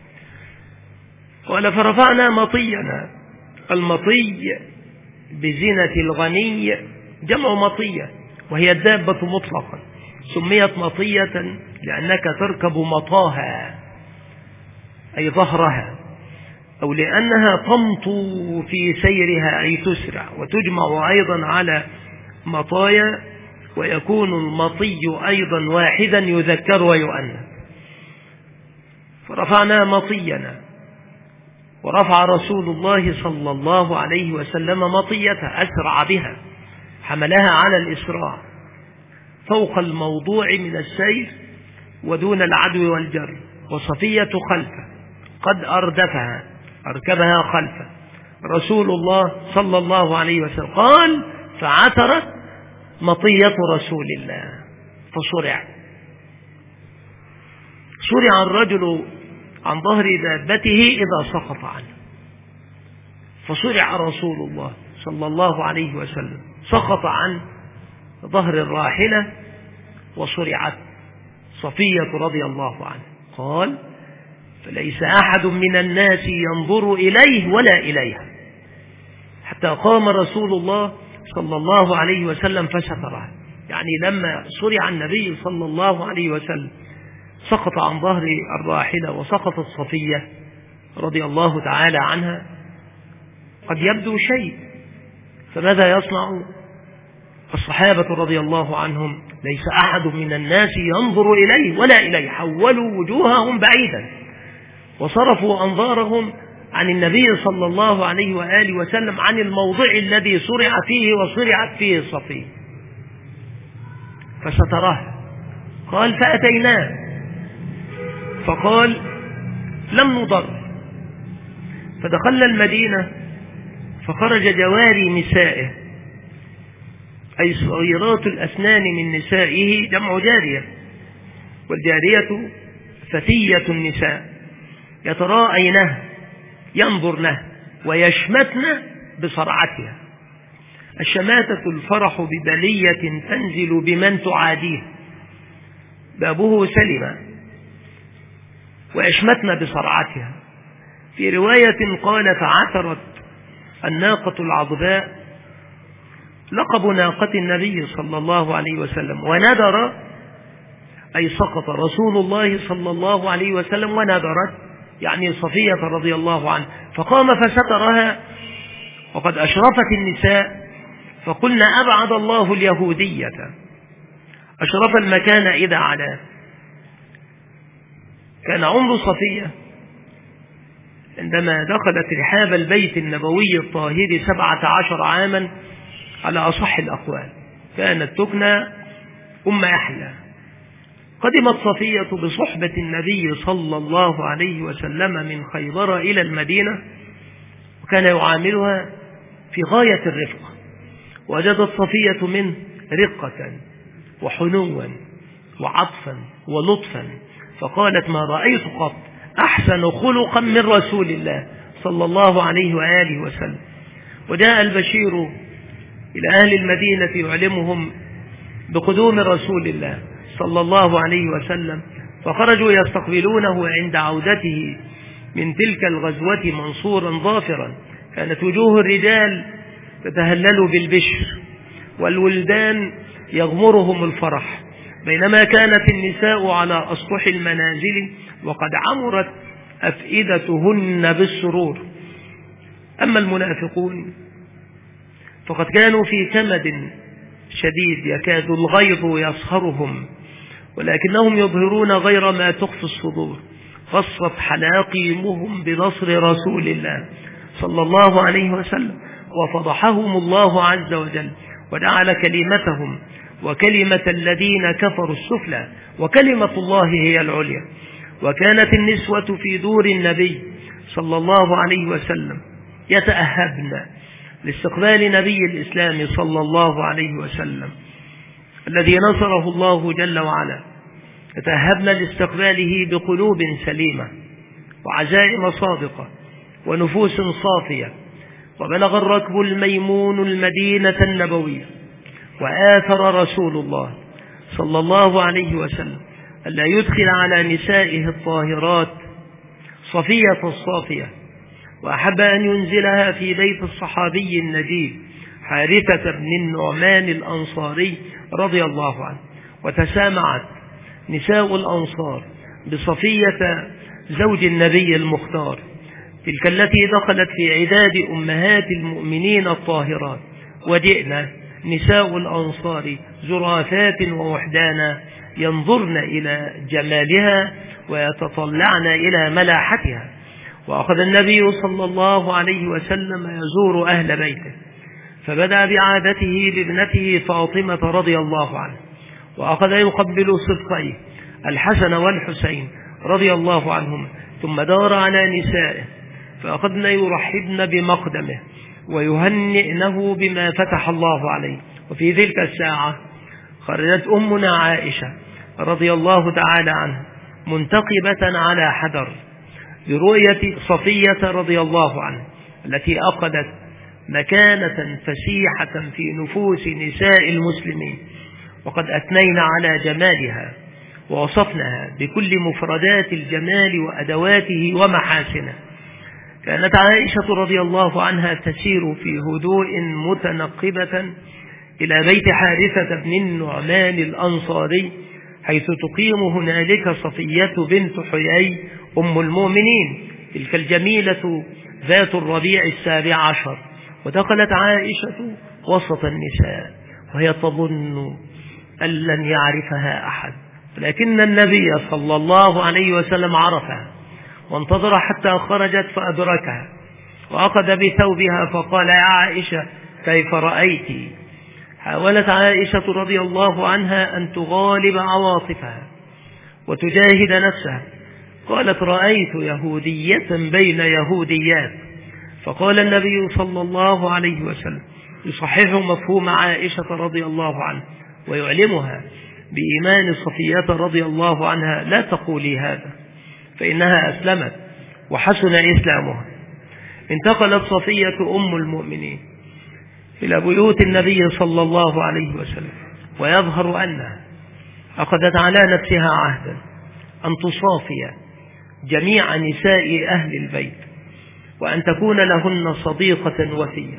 A: قال فرفعنا مطينا. المطي بزنة الغني جمع مطية، وهي الدابة مطلقا، سميت مطية لأنك تركب مطاها أي ظهرها، أو لأنها تمطو في سيرها أي تسرع، وتجمع أيضا على مطايا، ويكون المطي أيضا واحدا يذكر ويؤنث. فرفعنا مطينا، ورفع رسول الله صلى الله عليه وسلم مطيتها، أسرع بها، حملها على الإسراع فوق الموضوع من السير ودون العدو والجر، وصفية خلفه قد أردفها، أركبها خلفه رسول الله صلى الله عليه وسلم. قال فعثرت مطية رسول الله فصرع. صرع الرجل عن ظهر دابته إذا سقط عنه، فصرع رسول الله صلى الله عليه وسلم، سقط عن ظهر الراحلة وصرعت صفية رضي الله عنه. قال فليس أحد من الناس ينظر إليه ولا إليها، حتى قام رسول الله صلى الله عليه وسلم فستره. يعني لما صرع النبي صلى الله عليه وسلم سقط عن ظهر الراحلة وسقطت صفية رضي الله تعالى عنها، قد يبدو شيء، فماذا يصنع الصحابة رضي الله عنهم؟ ليس أحد من الناس ينظر إليه ولا إليه، حولوا وجوههم بعيدا وصرفوا أنظارهم عن النبي صلى الله عليه وآله وسلم، عن الموضع الذي صرع فيه وصرعت فيه صفية، فستراه. قال فأتيناه فقال لم نضر، فدخلنا المدينة فخرج جواري نسائه أي صغيرات الأسنان من نسائه، جمع جارية، والجارية فتية النساء، يتراءينه ينظرنه ويشمتن بصرعتها. الشماتة الفرح ببلية تنزل بمن تعاديه، بابه سلم، ويشمتن بصرعتها. في رواية قال فعثرت الناقة العضباء، لقب ناقة النبي صلى الله عليه وسلم، وندر أي سقط رسول الله صلى الله عليه وسلم وندرت يعني صفية رضي الله عنه، فقام فسترها وقد أشرفت النساء، فقلنا أبعد الله اليهودية، أشرف المكان إذا علاه. كان عمر صفية عندما دخلت رحاب البيت النبوي الطاهر سبعة عشر عاما على أصح الأقوال، كانت تكنى أم أحلى. قدمت صفية بصحبة النبي صلى الله عليه وسلم من خيبر إلى المدينة، وكان يعاملها في غاية الرفقة، وجدت صفية منه رقة وحنوا وعطفا ولطفا، فقالت ما رأيت قط أحسن خلقا من رسول الله صلى الله عليه وآله وسلم. وجاء البشير إلى أهل المدينة يعلمهم بقدوم رسول الله صلى الله عليه وسلم، فخرجوا يستقبلونه عند عودته من تلك الغزوة منصورا ظافرا. كانت وجوه الرجال تتهلل بالبشر والولدان يغمرهم الفرح، بينما كانت النساء على أسطح المنازل وقد عمرت أفئدتهن بالسرور. أما المنافقون فقد كانوا في كمد شديد يكاد الغيظ يصهرهم، ولكنهم يظهرون غير ما تخفي الصدور. خصت حلاقيمهم بنصر رسول الله صلى الله عليه وسلم، وفضحهم الله عز وجل، وجعل كلمتهم وكلمة الذين كفروا السفلى، وكلمة الله هي العليا. وكانت النسوة في دور النبي صلى الله عليه وسلم يتأهبن لاستقبال نبي الإسلام صلى الله عليه وسلم الذي نصره الله جل وعلا، فتأهبنا لاستقباله بقلوب سليمة وعزائم صادقة ونفوس صافية. وبلغ الركب الميمون المدينة النبوية، وآثر رسول الله صلى الله عليه وسلم ألا يدخل على نسائه الطاهرات صفية الصافية، وأحب أن ينزلها في بيت الصحابي النجيب حارثة بن النعمان الأنصاري رضي الله عنه. وتسامعت نساء الأنصار بصفية زوج النبي المختار، تلك التي دخلت في عداد أمهات المؤمنين الطاهرات. وجئنا نساء الأنصار زرافات ووحدانا ينظرن إلى جمالها ويتطلعن إلى ملاحتها. وأخذ النبي صلى الله عليه وسلم يزور أهل بيته، فبدأ بعادته بابنته فاطمة رضي الله عنها، وأخذ يقبل صدقيه الحسن والحسين رضي الله عنهما، ثم دار على نسائه فأخذن يرحبن بمقدمه ويهنئنه بما فتح الله عليه. وفي تلك الساعة خرجت أمنا عائشة رضي الله تعالى عنها منتقبة على حذر برؤية صفية رضي الله عنها التي أخذت مكانة فسيحة في نفوس نساء المسلمين، وقد أثنين على جمالها ووصفناها بكل مفردات الجمال وأدواته ومحاسنه. كانت عائشة رضي الله عنها تسير في هدوء متنقبة إلى بيت حارثة بن النعمان الأنصاري، حيث تقيم هنالك صفية بنت حيي أم المؤمنين، تلك الجميلة ذات الربيع السابع عشر. ودخلت عائشة وسط النساء وهي تظن أن لن يعرفها أحد، لكن النبي صلى الله عليه وسلم عرفها وانتظر حتى خرجت فأدركها، وأخذ بثوبها فقال: يا عائشة كيف رأيت؟ حاولت عائشة رضي الله عنها أن تغالب عواطفها وتجاهد نفسها، قالت: رأيت يهودية بين يهوديات. فقال النبي صلى الله عليه وسلم يصحح مفهوم عائشة رضي الله عنها ويعلمها بإيمان صفية رضي الله عنها: لا تقولي هذا، فإنها أسلمت وحسن إسلامها. انتقلت صفية أم المؤمنين إلى بيوت النبي صلى الله عليه وسلم، ويظهر أنها أخذت على نفسها عهدا أن تصافي جميع نساء أهل البيت وأن تكون لهن صديقة وفية.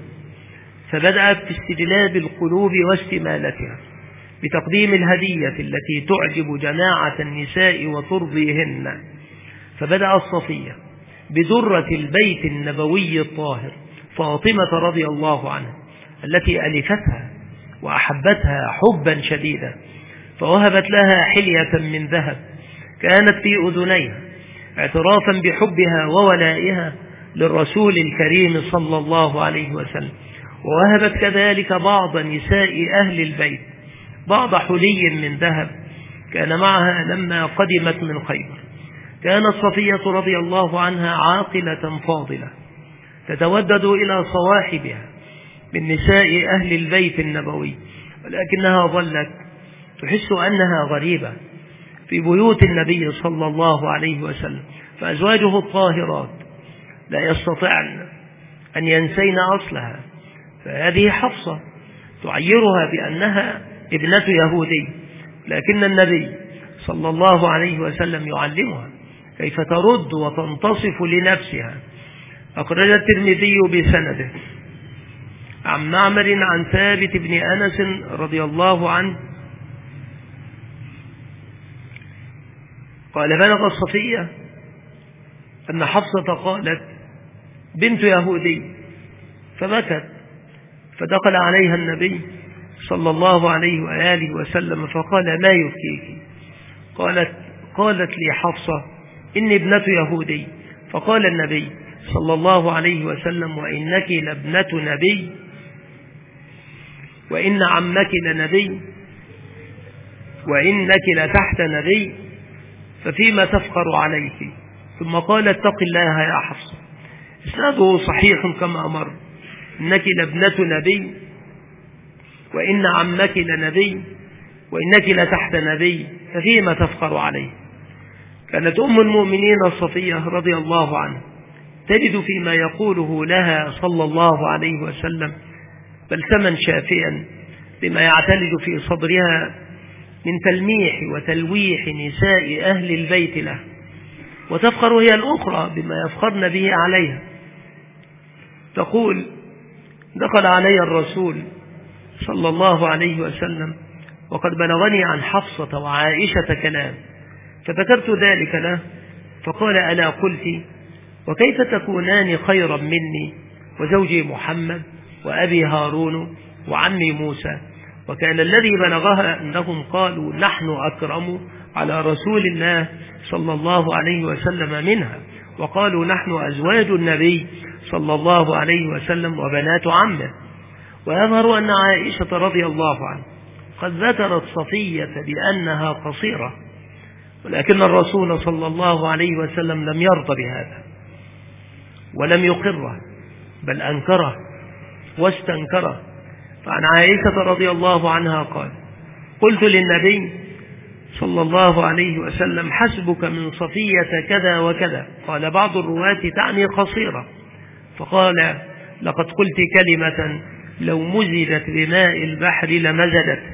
A: فبدأت باستجلاب القلوب واستمالتها بتقديم الهدية التي تعجب جماعة النساء وترضيهن. فبدأت صفية بدرة البيت النبوي الطاهر فاطمة رضي الله عنها التي ألفتها وأحبتها حبا شديدا، فوهبت لها حلية من ذهب كانت في أذنيها اعترافا بحبها وولائها للرسول الكريم صلى الله عليه وسلم. ووهبت كذلك بعض نساء أهل البيت بعض حلي من ذهب كان معها لما قدمت من خيبر. كانت صفية رضي الله عنها عاقلة فاضلة تتودد إلى صواحبها من نساء أهل البيت النبوي، ولكنها ظلت تحس أنها غريبة في بيوت النبي صلى الله عليه وسلم، فأزواجه الطاهرات لا يستطيعن أن ينسين أصلها. فهذه حفصة تعيرها بأنها ابنة يهودي، لكن النبي صلى الله عليه وسلم يعلمها كيف ترد وتنتصف لنفسها. أخرج الترمذي بسنده عن معمر عن ثابت بن أنس رضي الله عنه قال: بلغ الصفية أن حفصة قالت: بنت يهودي، فبكت، فدخل عليها النبي صلى الله عليه وآله وسلم فقال: ما يبكيك؟ قالت قالت لي حفصة: إني ابنة يهودي. فقال النبي صلى الله عليه وسلم: وإنك لابنة نبي، وإن عمك لنبي، وإنك لتحت نبي، ففيما تفخر عليك؟ ثم قال: اتق الله يا حفصة. إسناده صحيح كما أمر، إنك لابنة نبي، وإن عمك لنبي، وإنك لتحت نبي، ففيما تفخر عليه. كانت أم المؤمنين الصفية رضي الله عنها تجد فيما يقوله لها صلى الله عليه وسلم بلسما شافيا بما يعتلج في صدرها من تلميح وتلويح نساء أهل البيت له، وتفخر هي الأخرى بما يفخرن به عليها. تقول: دخل علي الرسول صلى الله عليه وسلم وقد بلغني عن حفصة وعائشة كلام، فذكرت ذلك له، فقال: ألا قلت وكيف تكونان خيرا مني وزوجي محمد وأبي هارون وعمي موسى؟ وكان الذي بلغها أنهم قالوا: نحن أكرم على رسول الله صلى الله عليه وسلم منها، وقالوا: نحن أزواج النبي صلى الله عليه وسلم وبنات عمه. ويظهر أن عائشة رضي الله عنها قد ذكرت صفية بأنها قصيرة، ولكن الرسول صلى الله عليه وسلم لم يرضى بهذا ولم يقره، بل أنكره واستنكره. فعن عائشة رضي الله عنها قال: قلت للنبي صلى الله عليه وسلم: حسبك من صفية كذا وكذا. قال بعض الرواة: تعني قصيرة. فقال: لقد قلت كلمة لو مزجت بماء البحر لمزجت.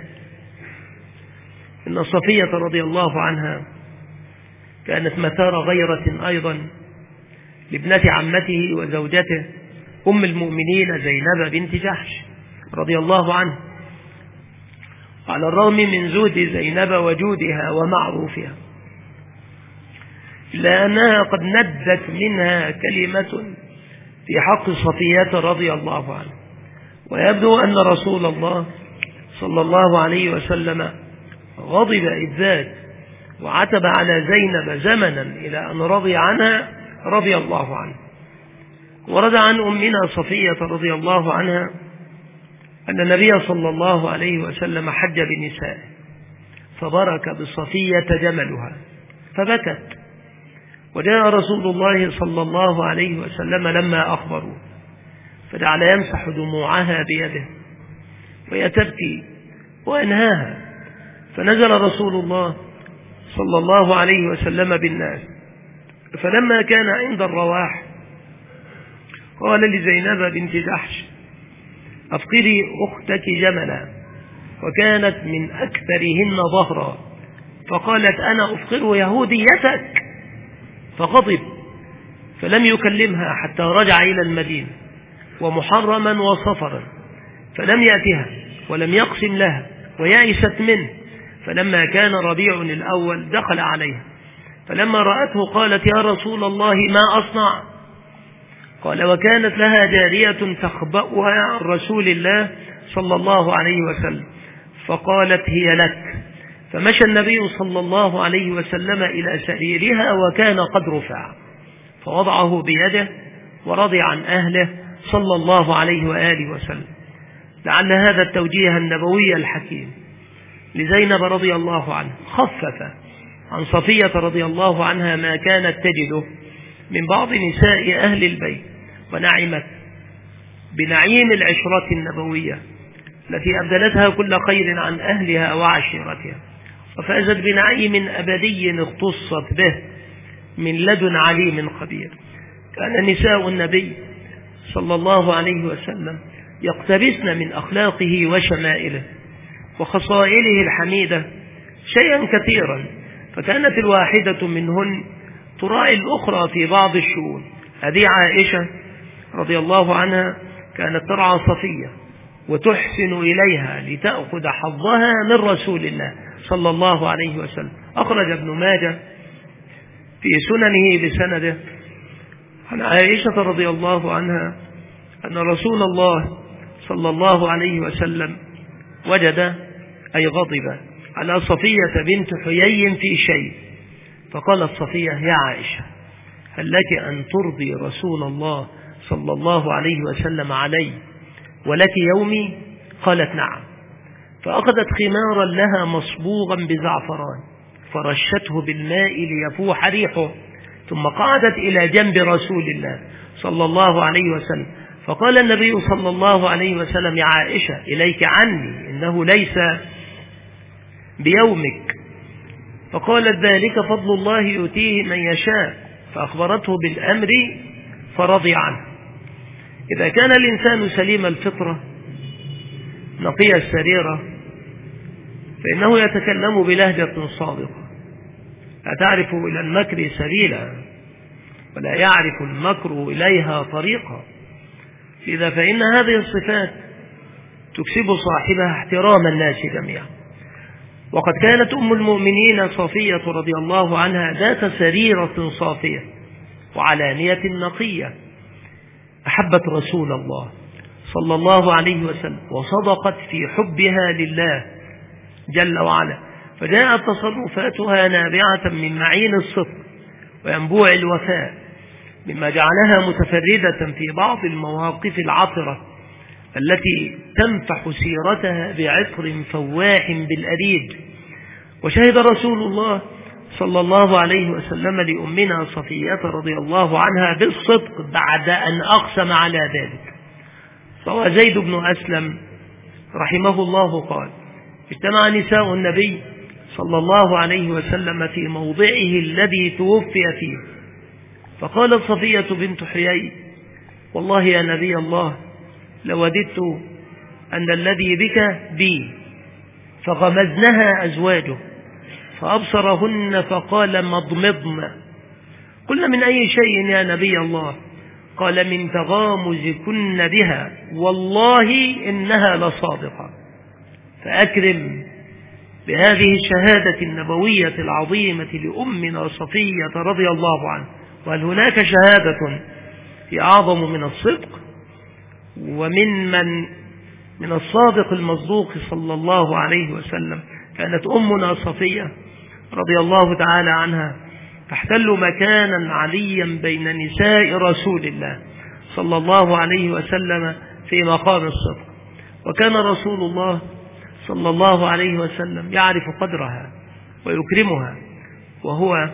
A: إن صفية رضي الله عنها كانت مثار غيرة أيضا لابنة عمته وزوجته أم المؤمنين زينب بنت جحش رضي الله عنها، على الرغم من زهد زينب وجودها ومعروفها، إلا أنها قد ندت منها كلمة في حق صفية رضي الله عنها. ويبدو أن رسول الله صلى الله عليه وسلم غضب إذ ذاك وعتب على زينب زمنا إلى أن رضي عنها رضي الله عنها. ورد عن أمنا صفية رضي الله عنها أن النبي صلى الله عليه وسلم حج بنسائه، فبرك بصفية جملها فبكت، وجاء رسول الله صلى الله عليه وسلم لما أخبروا فجعل يمسح دموعها بيده وهي تبكي وأنهاها، فنزل رسول الله صلى الله عليه وسلم بالناس، فلما كان عند الرواح قال لزينب بنت جحش: أفقري أختك جملا، وكانت من أكثرهن ظهرا، فقالت: أنا أفقر يهوديتك، فغضب فلم يكلمها حتى رجع إلى المدينة ومحرما وصفرا، فلم يأتها ولم يقسم لها ويأست منه. فلما كان ربيع الأول دخل عليها، فلما رأته قالت: يا رسول الله ما أصنع؟ قال: وكانت لها جارية تخبأها عن رسول الله صلى الله عليه وسلم، فقالت: هي لك. فمشى النبي صلى الله عليه وسلم إلى سريرها وكان قد رفع، فوضعه بيده ورضي عن أهله صلى الله عليه وآله وسلم. لعل هذا التوجيه النبوي الحكيم لزينب رضي الله عنها خفف عن صفية رضي الله عنها ما كانت تجده من بعض نساء أهل البيت، ونعمت بنعيم العشرة النبوية التي أبدلتها كل خير عن أهلها وعشيرتها، وفازت بنعيم أبدي اختصت به من لدن عليم خبير. كان نساء النبي صلى الله عليه وسلم يقتبسن من أخلاقه وشمائله وخصائله الحميدة شيئا كثيرا، فكانت الواحدة منهن تراعي الأخرى في بعض الشؤون. هذه عائشة رضي الله عنها كانت ترعى صفية وتحسن إليها لتأخذ حظها من رسول الله صلى الله عليه وسلم. أخرج ابن ماجه في سننه بسنده عن عائشة رضي الله عنها أن رسول الله صلى الله عليه وسلم وجد أي غضب على صفية بنت حيي في شيء، فقالت صفية: يا عائشة، هل لك أن ترضي رسول الله صلى الله عليه وسلم علي ولك يومي؟ قالت: نعم. فأخذت خمارا لها مصبوغا بزعفران فرشته بالماء ليفوح ريحه، ثم قعدت إلى جنب رسول الله صلى الله عليه وسلم فقال النبي صلى الله عليه وسلم: يا عائشة إليك عني، إنه ليس بيومك. فقالت: ذلك فضل الله يؤتيه من يشاء. فأخبرته بالأمر فرضي عنه. إذا كان الإنسان سليم الفطرة نقي السريرة فإنه يتكلم بلهجة صادقة، لا تعرف إلى المكر سبيلا ولا يعرف المكر إليها طريقا. إذا فإن هذه الصفات تكسب صاحبها احترام الناس جميعا. وقد كانت أم المؤمنين صفية رضي الله عنها ذات سريرة صافية وعلانية نقية، أحبت رسول الله صلى الله عليه وسلم وصدقت في حبها لله جل وعلا، فجاءت تصرفاتها نابعة من معين الصدق وينبوع الوفاء، مما جعلها متفردة في بعض المواقف العطرة التي تنفح سيرتها بعطر فواح بالأريج. وشهد رسول الله صلى الله عليه وسلم لأمنا صفية رضي الله عنها بالصدق بعد أن أقسم على ذلك. روى زيد بن أسلم رحمه الله قال: اجتمع نساء النبي صلى الله عليه وسلم في موضعه الذي توفي فيه، فقالت صفية بنت حيي: والله يا نبي الله لوددت أن الذي بك بي. فغمزنها أزواجه فأبصرهن فقال: مضمضن. قلنا: من أي شيء يا نبي الله؟ قال: من تغامزكن بها، والله إنها لصادقة. فأكرم بهذه الشهادة النبوية العظيمة لأمنا صفية رضي الله عنها. وهل هناك شهادة أعظم من الصدق ومن من من الصادق المصدوق صلى الله عليه وسلم؟ كانت أمنا صفية رضي الله تعالى عنها تحتل مكانا عليا بين نساء رسول الله صلى الله عليه وسلم في مقام الصدق. وكان رسول الله صلى الله عليه وسلم يعرف قدرها ويكرمها، وهو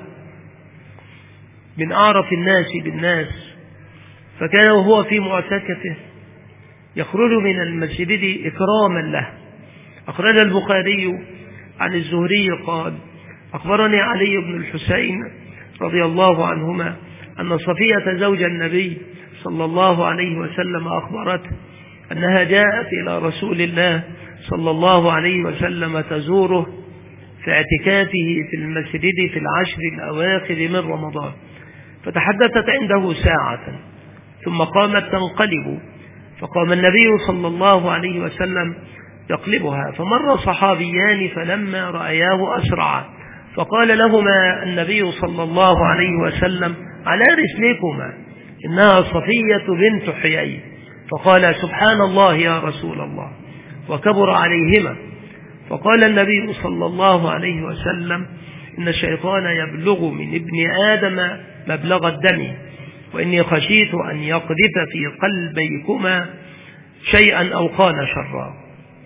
A: من أعرف الناس بالناس. فكان وهو في معتكفه يخرج من المسجد إكراما له. أخرج البخاري عن الزهري قال: أخبرني علي بن الحسين رضي الله عنهما أن صفية زوج النبي صلى الله عليه وسلم أخبرته أنها جاءت إلى رسول الله صلى الله عليه وسلم تزوره في اعتكافه في المسجد في العشر الأواخر من رمضان، فتحدثت عنده ساعة ثم قامت تنقلب، فقام النبي صلى الله عليه وسلم يقلبها، فمر صحابيان فلما رأياه أسرعا، فقال لهما النبي صلى الله عليه وسلم: على رسلكما، إنها صفية بنت حيي. فقال: سبحان الله يا رسول الله، وكبر عليهما. فقال النبي صلى الله عليه وسلم: إن الشيطان يبلغ من ابن آدم مبلغ الدم، وإني خشيت أن يقذف في قلبيكما شيئا أو قال شرا.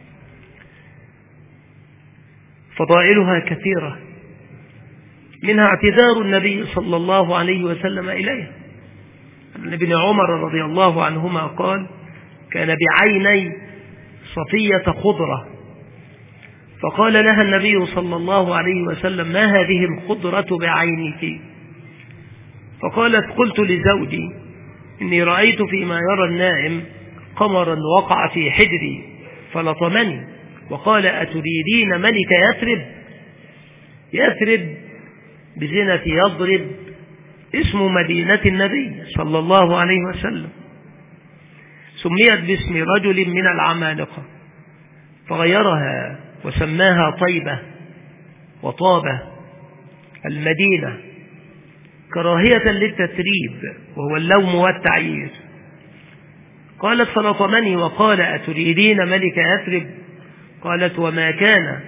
A: فضائلها كثيرة، منها اعتذار النبي صلى الله عليه وسلم إليها. ابن عمر رضي الله عنهما قال: كان بعيني صفية خضرة، فقال لها النبي صلى الله عليه وسلم: ما هذه الخضرة بعينك؟ فقالت: قلت لزوجي: إني رأيت فيما يرى النائم قمرا وقع في حجري فلطمني. وقال: أتريدين ملك يثرب؟ يثرب بزنة يضرب اسم مدينة النبي صلى الله عليه وسلم، سميت باسم رجل من العمالقة فغيرها وسماها طيبة وطابة المدينة، كراهية للتتريب وهو اللوم والتعيير. قالت: فلطمني وقال: أتريدين ملك يثرب؟ قالت: وما كان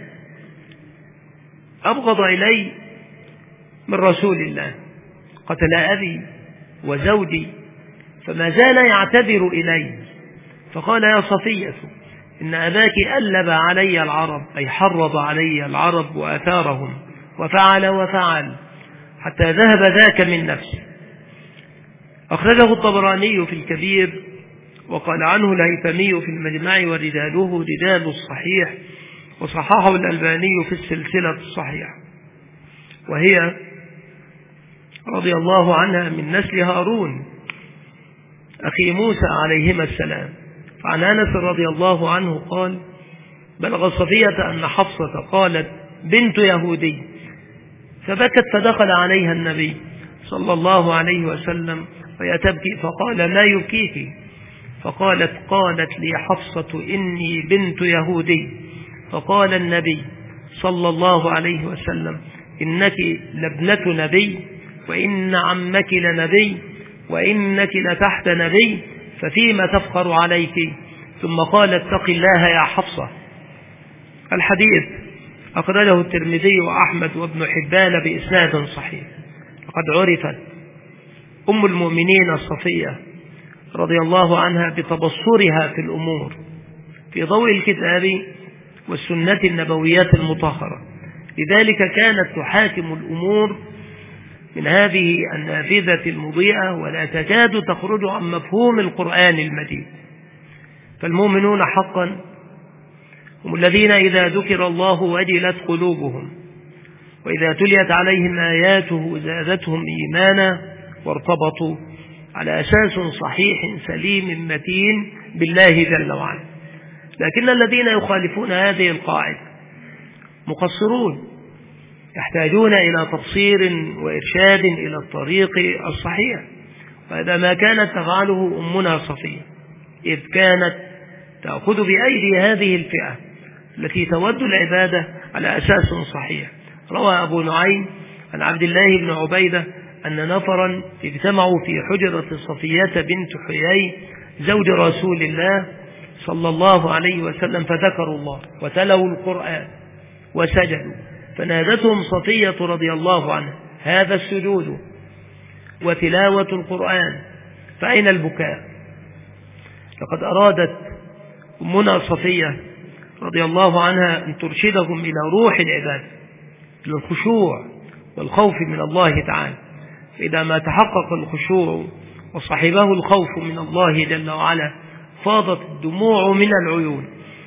A: أبغض إلي من رسول الله، قتل أبي وزوجي، فما زال يعتذر إلي. فقال: يا صفية، إن أباك ألب علي العرب، أي حرض علي العرب وأثارهم وفعل وفعل حتى ذهب ذاك من نفسه. أخرجه الطبراني في الكبير وقال عنه الهيثمي في المجمع ورجاله رجال الصحيح، وصححه الألباني في السلسلة الصحيحة. وهي رضي الله عنها من نسل هارون أخي موسى عليهما السلام. فعن أنس رضي الله عنه قال: بلغ صفية أن حفصة قالت: بنت يهودي، فبكت فدخل عليها النبي صلى الله عليه وسلم وهي تبكي، فقال: ما يبكيك؟ فقالت: قالت لي حفصة إني بنت يهودي. فقال النبي صلى الله عليه وسلم: إنك لابنة نبي، وإن عمك لنبي، وإنك لتحت نبي، ففيما تفخر عليك؟ ثم قال: اتق الله يا حفصة. الحديث أخرجه الترمذي وأحمد وابن حبان بإسناد صحيح. لقد عرفت أم المؤمنين الصفية رضي الله عنها بتبصرها في الأمور في ضوء الكتاب والسنة النبويات المطهرة، لذلك كانت تحاكم الأمور من هذه النافذة المضيئة ولا تكاد تخرج عن مفهوم القرآن المجيد. فالمؤمنون حقا هم الذين إذا ذكر الله وجلت قلوبهم، وإذا تليت عليهم آياته زادتهم إيمانا، وارتبطوا على أساس صحيح سليم متين بالله جل وعلا. لكن الذين يخالفون هذه القاعدة مقصرون، يحتاجون إلى تبصير وإرشاد إلى الطريق الصحيح. وهذا ما كانت تفعله أمنا صفية، إذ كانت تأخذ بأيدي هذه الفئة التي تود العبادة على أساس صحيح. روى أبو نعيم عن عبد الله بن عبيدة أن نفرا اجتمعوا في حجرة صفية بنت حيي زوج رسول الله صلى الله عليه وسلم، فذكروا الله وتلوا القرآن وسجدوا، فنادتهم صفية رضي الله عنها: هذا السجود وتلاوة القرآن، فأين البكاء؟ لقد أرادت أمنا صفية رضي الله عنها أن ترشدهم إلى روح العبادة، إلى الخشوع والخوف من الله تعالى. إذا ما تحقق الخشوع وصحبه الخوف من الله جل وعلا فاضت الدموع من العيون،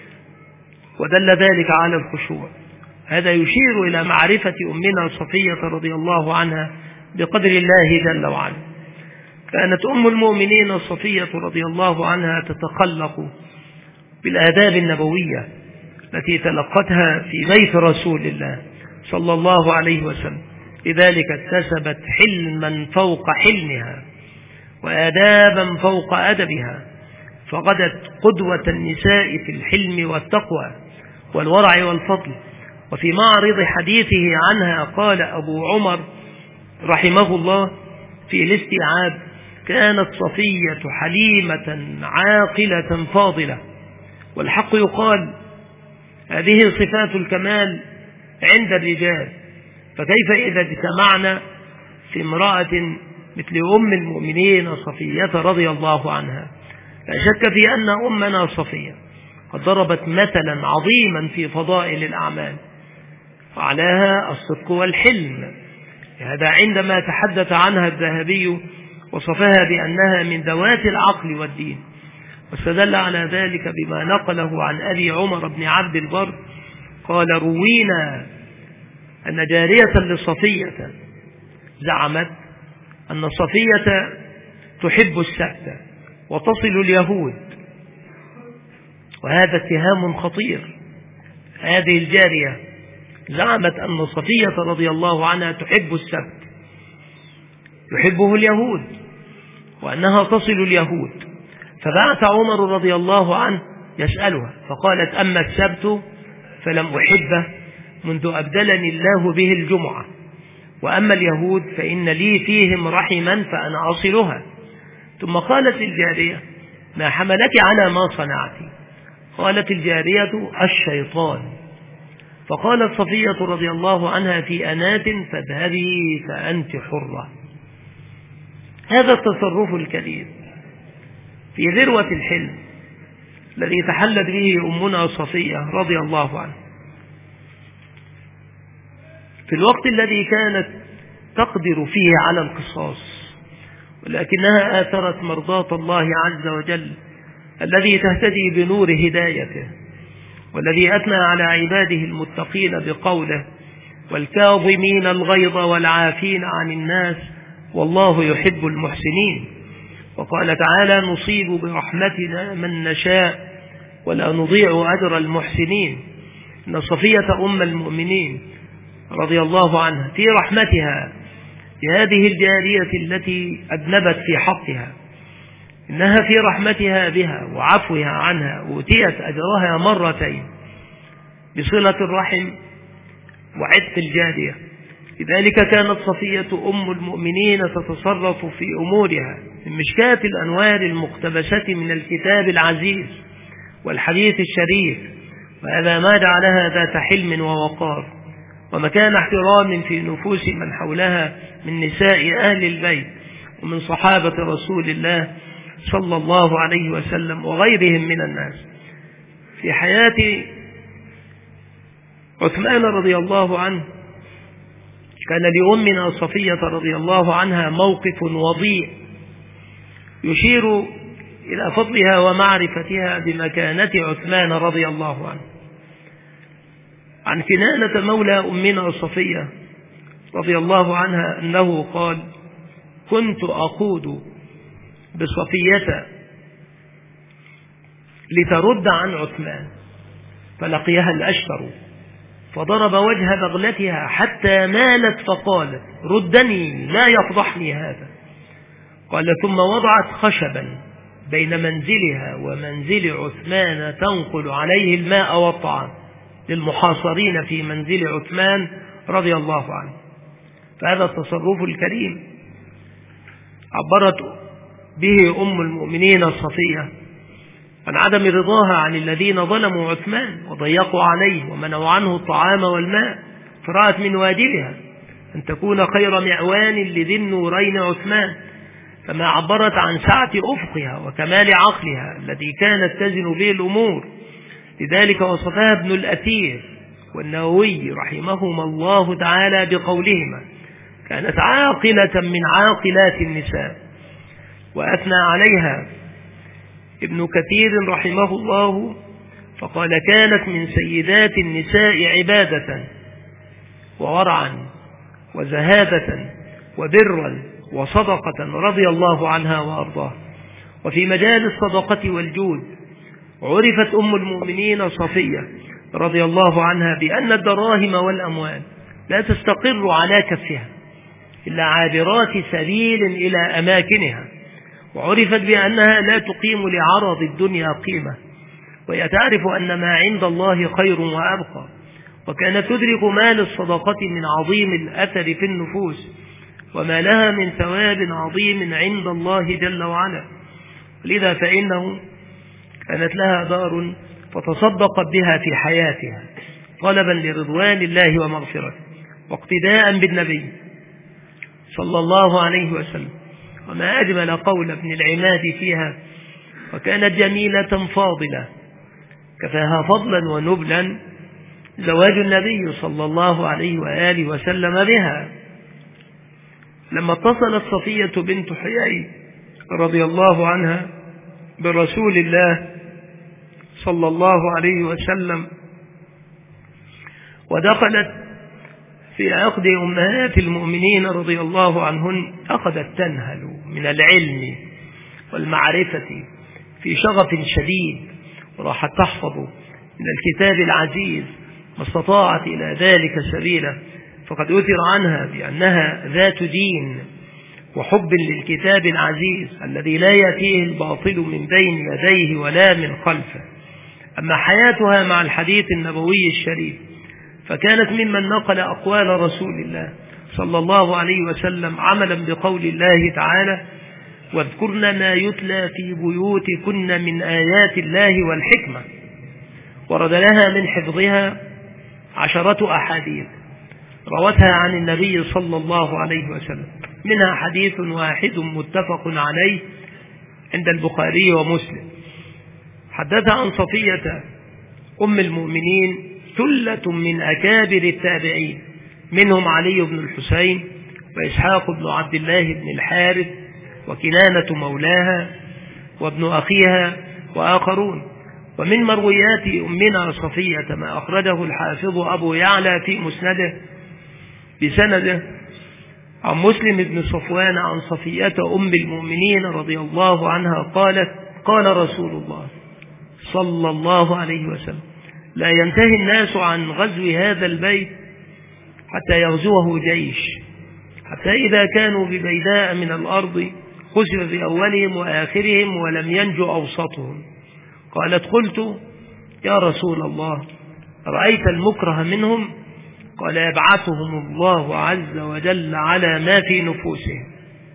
A: ودل ذلك على الخشوع. هذا يشير إلى معرفة أمنا صفية رضي الله عنها بقدر الله جل وعلا. كانت أم المؤمنين صفية رضي الله عنها تتخلق بالآداب النبوية التي تلقتها في بيت رسول الله صلى الله عليه وسلم، لذلك اكتسبت حلما فوق حلمها وآدابا فوق أدبها، فغدت قدوة النساء في الحلم والتقوى والورع والفضل. وفي معرض حديثه عنها قال أبو عمر رحمه الله في الاستيعاب: كانت صفية حليمة عاقلة فاضلة. والحق يقال: هذه صفات الكمال عند الرجال، فكيف إذا اجتمعنا في امرأة مثل أم المؤمنين صفية رضي الله عنها؟ لا شك في أن أمنا صفية قد ضربت مثلا عظيما في فضائل الأعمال، وعلاها الصدق والحلم. هذا عندما تحدث عنها الذهبي وصفها بأنها من ذوات العقل والدين، واستدل على ذلك بما نقله عن أبي عمر بن عبد البر قال: روينا أن جارية لصفية زعمت أن صفية تحب السبت وتصل اليهود، وهذا اتهام خطير. هذه الجارية زعمت أن صفية رضي الله عنها تحب السبت، يحبه اليهود، وأنها تصل اليهود. فبعث عمر رضي الله عنه يسألها، فقالت: أما السبت فلم أحبه منذ أبدلني الله به الجمعة، وأما اليهود فإن لي فيهم رحما فأنا أصلها. ثم قالت الجارية: ما حملك على ما صنعت؟ قالت الجارية: الشيطان. فقالت صفية رضي الله عنها في أنات: فاذهبي فأنت حرة. هذا التصرف الكبير في ذروة الحلم الذي تحلت به أمنا صفية رضي الله عنها في الوقت الذي كانت تقدر فيه على القصاص، ولكنها آثرت مرضاة الله عز وجل الذي تهتدي بنور هدايته، والذي أثنى على عباده المتقين بقوله: والكاظمين الغيظ والعافين عن الناس والله يحب المحسنين. وقال تعالى: نصيب برحمتنا من نشاء ولا نضيع أجر المحسنين. إن صفية أم المؤمنين رضي الله عنها في رحمتها بهذه الجارية التي أذنبت في حقها، إنها في رحمتها بها وعفوها عنها أوتيت أجرها مرتين بصلة الرحم وعتق الجارية. لذلك كانت صفية أم المؤمنين تتصرف في أمورها من مشكاة الأنوار المقتبسة من الكتاب العزيز والحديث الشريف، وهذا ما جعلها ذات حلم ووقار ومكان احترام في نفوس من حولها من نساء أهل البيت ومن صحابة رسول الله صلى الله عليه وسلم وغيرهم من الناس. في حياة عثمان رضي الله عنه كان لأمنا صفية رضي الله عنها موقف وضيء يشير إلى فضلها ومعرفتها بمكانة عثمان رضي الله عنه. عن كنانة مولى أمنا صفية رضي الله عنها أنه قال: كنت أقود بصفية لترد عن عثمان، فلقيها الأشتر فضرب وجه بغلتها حتى مالت فقالت: ردني لا يفضحني هذا. قال: ثم وضعت خشبا بين منزلها ومنزل عثمان تنقل عليه الماء والطعام للمحاصرين في منزل عثمان رضي الله عنه. فهذا التصرف الكريم عبرت به أم المؤمنين الصفية عن عدم رضاها عن الذين ظلموا عثمان وضيقوا عليه ومنعوا عنه الطعام والماء، فرأت من واجبها أن تكون خير معوان لذي النورين عثمان، فما عبرت عن سعة أفقها وكمال عقلها الذي كانت تزن به الأمور. لذلك وصفها ابن الأثير والنووي رحمهما الله تعالى بقولهما: كانت عاقلة من عاقلات النساء. وأثنى عليها ابن كثير رحمه الله فقال: كانت من سيدات النساء عبادة وورعا وزهادة وبرا وصدقة رضي الله عنها وأرضاها. وفي مجال الصدقة والجود عرفت أم المؤمنين صفية رضي الله عنها بأن الدراهم والأموال لا تستقر على كفها إلا عابرات سبيل إلى أماكنها، وعرفت بأنها لا تقيم لعرض الدنيا قيمة، وهي تعرف أن ما عند الله خير وأبقى. وكانت تدرك ما للصدقة من عظيم الأثر في النفوس وما لها من ثواب عظيم عند الله جل وعلا. لذا فإنه كانت لها دار فتصدقت بها في حياتها طلبا لرضوان الله ومغفرته واقتداء بالنبي صلى الله عليه وسلم. وما أجمل قول ابن العماد فيها: وكانت جميلة فاضلة كفاها فضلا ونبلا زواج النبي صلى الله عليه وآله وسلم بها. لما اتصلت صفية بنت حيي رضي الله عنها برسول الله صلى الله عليه وسلم ودخلت في عقد أمهات المؤمنين رضي الله عنهن، أخذت تنهل من العلم والمعرفة في شغف شديد، وراحت تحفظ من الكتاب العزيز ما استطاعت إلى ذلك سبيلا. فقد أثر عنها بأنها ذات دين وحب للكتاب العزيز الذي لا يأتيه الباطل من بين يديه ولا من خلفه. أما حياتها مع الحديث النبوي الشريف فكانت ممن نقل أقوال رسول الله صلى الله عليه وسلم عملا بقول الله تعالى: واذكرن ما يتلى في بيوتكن من آيات الله والحكمة. ورد لها من حفظها عشرة أحاديث روتها عن النبي صلى الله عليه وسلم، منها حديث واحد متفق عليه عند البخاري ومسلم. حدث عن صفية أم المؤمنين ثلة من أكابر التابعين، منهم علي بن الحسين وإسحاق بن عبد الله بن الحارث وكنانة مولاها وابن أخيها وآخرون. ومن مرويات أمنا صفية ما أخرجه الحافظ أبو يعلى في مسنده بسنده عن مسلم بن صفوان عن صفية أم المؤمنين رضي الله عنها قالت: قال رسول الله صلى الله عليه وسلم: لا ينتهي الناس عن غزو هذا البيت حتى يغزوه جيش، حتى إذا كانوا ببيداء من الأرض خسف في أولهم وآخرهم ولم ينجو أوسطهم. قالت: قلت: يا رسول الله، رأيت المكره منهم؟ قال: يبعثهم الله عز وجل على ما في نفوسهم.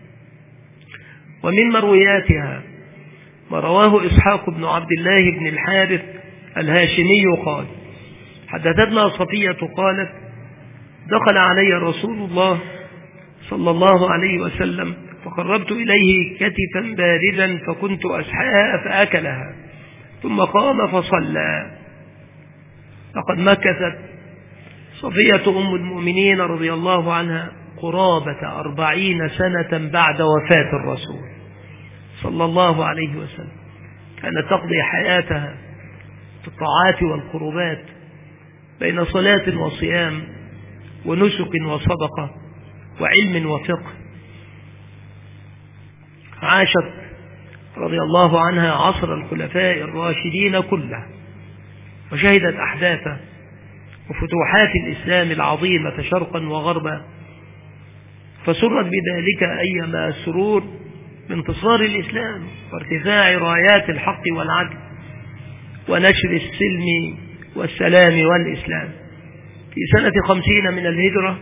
A: ومن مروياتها ما رواه إسحاق بن عبد الله بن الحارث الهاشمي قال: حدثتنا صفية قالت: دخل علي رسول الله صلى الله عليه وسلم فقربت إليه كتفا باردا فكنت أسحاها فأكلها ثم قام فصلى. لقد مكثت صفية أم المؤمنين رضي الله عنها قرابة أربعين سنة بعد وفاة الرسول صلى الله عليه وسلم. كانت تقضي حياتها في الطاعات والقربات بين صلاة وصيام ونسك وصدقة وعلم وفقه. عاشت رضي الله عنها عصر الخلفاء الراشدين كله، وشهدت أحداث وفتوحات الإسلام العظيمة شرقا وغربا، فسرت بذلك أيما سرور بانتصار الإسلام وارتفاع رايات الحق والعدل ونشر السلم والسلام والإسلام. في سنة خمسين من الهجرة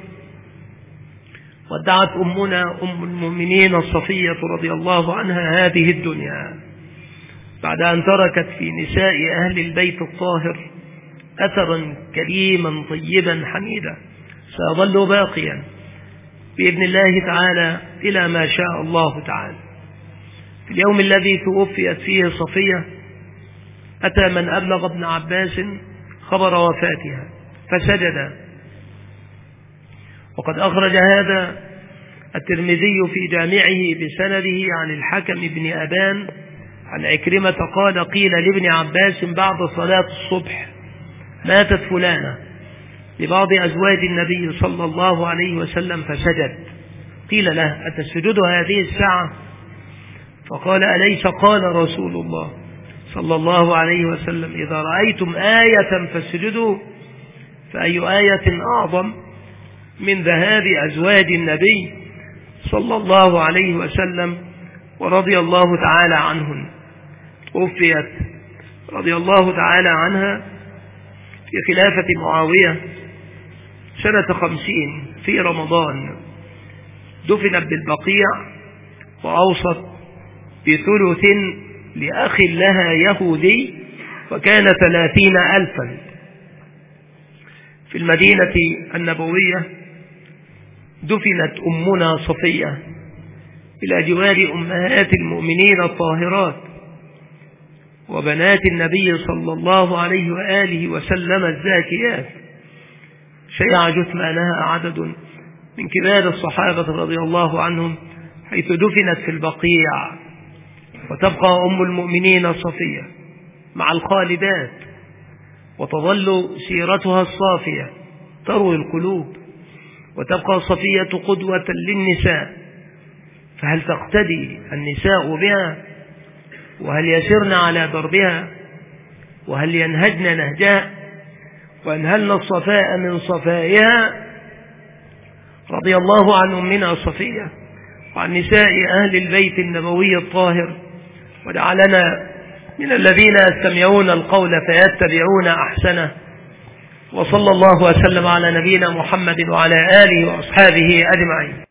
A: ودعت أمنا أم المؤمنين الصفية رضي الله عنها هذه الدنيا بعد أن تركت في نساء أهل البيت الطاهر أثرا كريما طيبا حميدا سيظل باقيا بإذن الله تعالى إلى ما شاء الله تعالى. في اليوم الذي توفيت فيه صفية أتى من أبلغ ابن عباس خبر وفاتها فسجد. وقد أخرج هذا الترمذي في جامعه بسنده عن الحكم بن أبان عن عكرمة قال: قيل لابن عباس بعد صلاة الصبح: ماتت فلانة لبعض أزواج النبي صلى الله عليه وسلم فسجد. قيل له: أتسجد هذه الساعة؟ فقال: أليس قال رسول الله صلى الله عليه وسلم: إذا رأيتم آية فاسجدوا؟ فأي آية أعظم من ذهاب أزواج النبي صلى الله عليه وسلم ورضي الله تعالى عنهن. توفيت رضي الله تعالى عنها في خلافة معاوية سنة خمسين في رمضان، دفنت بالبقيع وأوصت بثلث لأخ لها يهودي وكان ثلاثين ألفا. في المدينة النبوية دفنت أمنا صفية إلى جوار أمهات المؤمنين الطاهرات وبنات النبي صلى الله عليه وآله وسلم الزاكيات، شيع جثمانها عدد من كبار الصحابة رضي الله عنهم حيث دفنت في البقيع. وتبقى أم المؤمنين صفية مع الخالدات وتظل سيرتها الصافية تروي القلوب، وتبقى صفية قدوة للنساء. فهل تقتدي النساء بها؟ وهل يسرن على دربها؟ وهل ينهجن نهجها؟ وأنهلن الصفاء من صفائها؟ رضي الله عن أمنا صفية وعن نساء أهل البيت النبوي الطاهر، وجعلنا من الذين يستمعون القول فيتبعون أحسنه. وصلى الله وسلم على نبينا محمد وعلى آله وأصحابه أجمعين.